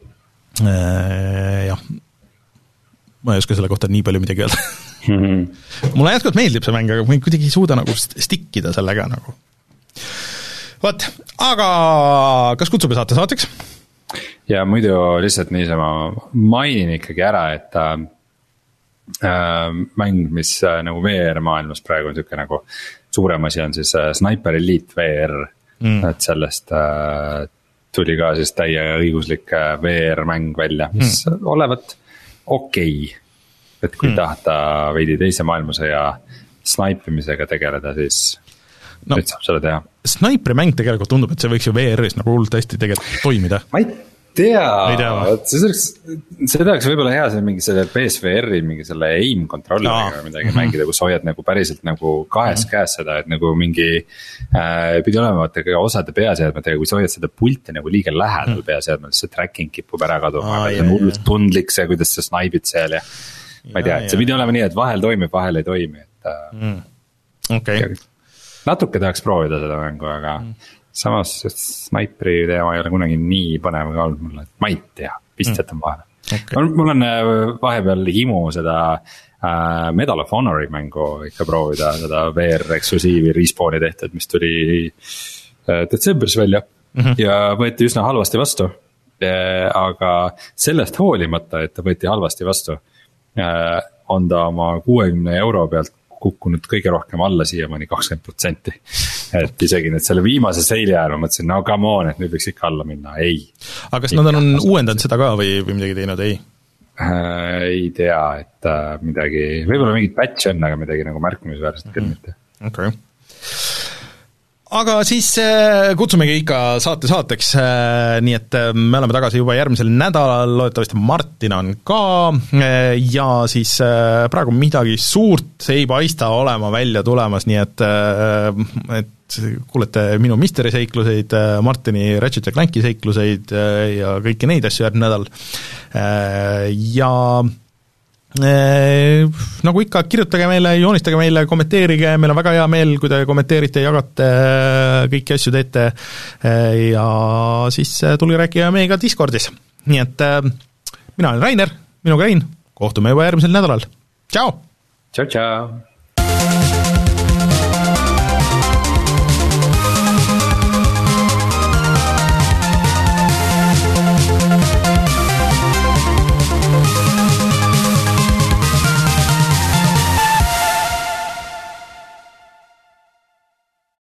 äh, jah, ma ei oska selle kohta nii palju midagi öelda mm-hmm. mulle jätkuvalt meeldib see mäng, aga ma kuidagi ei suuda nagu stikkida sellega nagu. Vot, aga kas kutsume saate saateks? Ja muidu lihtsalt niisama mainin ikkagi ära, et äh, mäng, mis äh, nagu V R maailmas praegu on niisugune nagu suurem asi on siis äh, Sniper Elite V R mm. et sellest äh, tuli ka siis täie õiguslik äh, V R mäng välja, mis mm. olevat okei okay. et kui mm. tahta veidi teise maailmasõja snaipimisega tegeleda, siis no, nüüd saab selle teha. Snaipri mäng tegelikult tundub, et see võiks ju V R-is nagu hullult hästi tegelikult toimida. Ma ei tea, see oleks, see tahaks võib-olla hea see mingi selle P S V R-i mingi selle aim kontrolliga midagi mm-hmm. mängida, kus hoiad nagu päriselt nagu kahes mm-hmm. käes seda, et nagu mingi äh, pidi olema vaata ka osade peaseadmetega, kui sa hoiad seda pulti nagu liiga lähedal mm-hmm. peaseadmel, siis see tracking kipub ära kaduma, aga see on hullult tundlik see, kuidas sa snaibid seal ja ma ei tea, et see pidi olema nii, et vahel toimib, vahel ei toimi, et mm. okay. natuke tahaks proovida seda mängu, aga mm. samas snaipri teema ei ole kunagi nii põnev ka olnud mulle, et ma ei tea, vist jätan vahele okay. mul on vahepeal himu seda äh, Medal of Honori mängu ikka proovida, seda V R-eksklusiivi Respawni tehtud, mis tuli äh, detsembris välja mm-hmm. ja võeti üsna halvasti vastu äh, aga sellest hoolimata, et ta võeti halvasti vastu on ta oma kuuekümne euro pealt kukkunud kõige rohkem alla siiamaani kakskümmend protsenti. Et isegi nüüd selle viimase seili ajal ma mõtlesin, no come on, et nüüd võiks ikka alla minna, ei. aga kas nad on uuendanud seda ka või, või midagi teinud, ei? Äh, ei tea, et äh, midagi, võib-olla mingit patch on, aga midagi nagu märkimisväärselt küll mitte. Okei. Aga siis kutsumegi ikka saate saateks, nii et me oleme tagasi juba järgmisel nädalal, loodetavasti Martin on ka ja siis praegu midagi suurt ei paista olema välja tulemas, nii et, et kuulete minu Misteri seikluseid, Martini Ratchet ja Clanki seikluseid ja kõiki neid asju järgmine nädal ja Ee, nagu ikka, kirjutage meile, joonistage meile, kommenteerige, meil on väga hea meel, kui te kommenteerite, jagate, kõiki asju teete ja siis tulge rääkige meiega Discordis. Nii et mina olen Rainer, minuga Rein, kohtume juba järgmisel nädalal. Tšau! Tšau, tšau!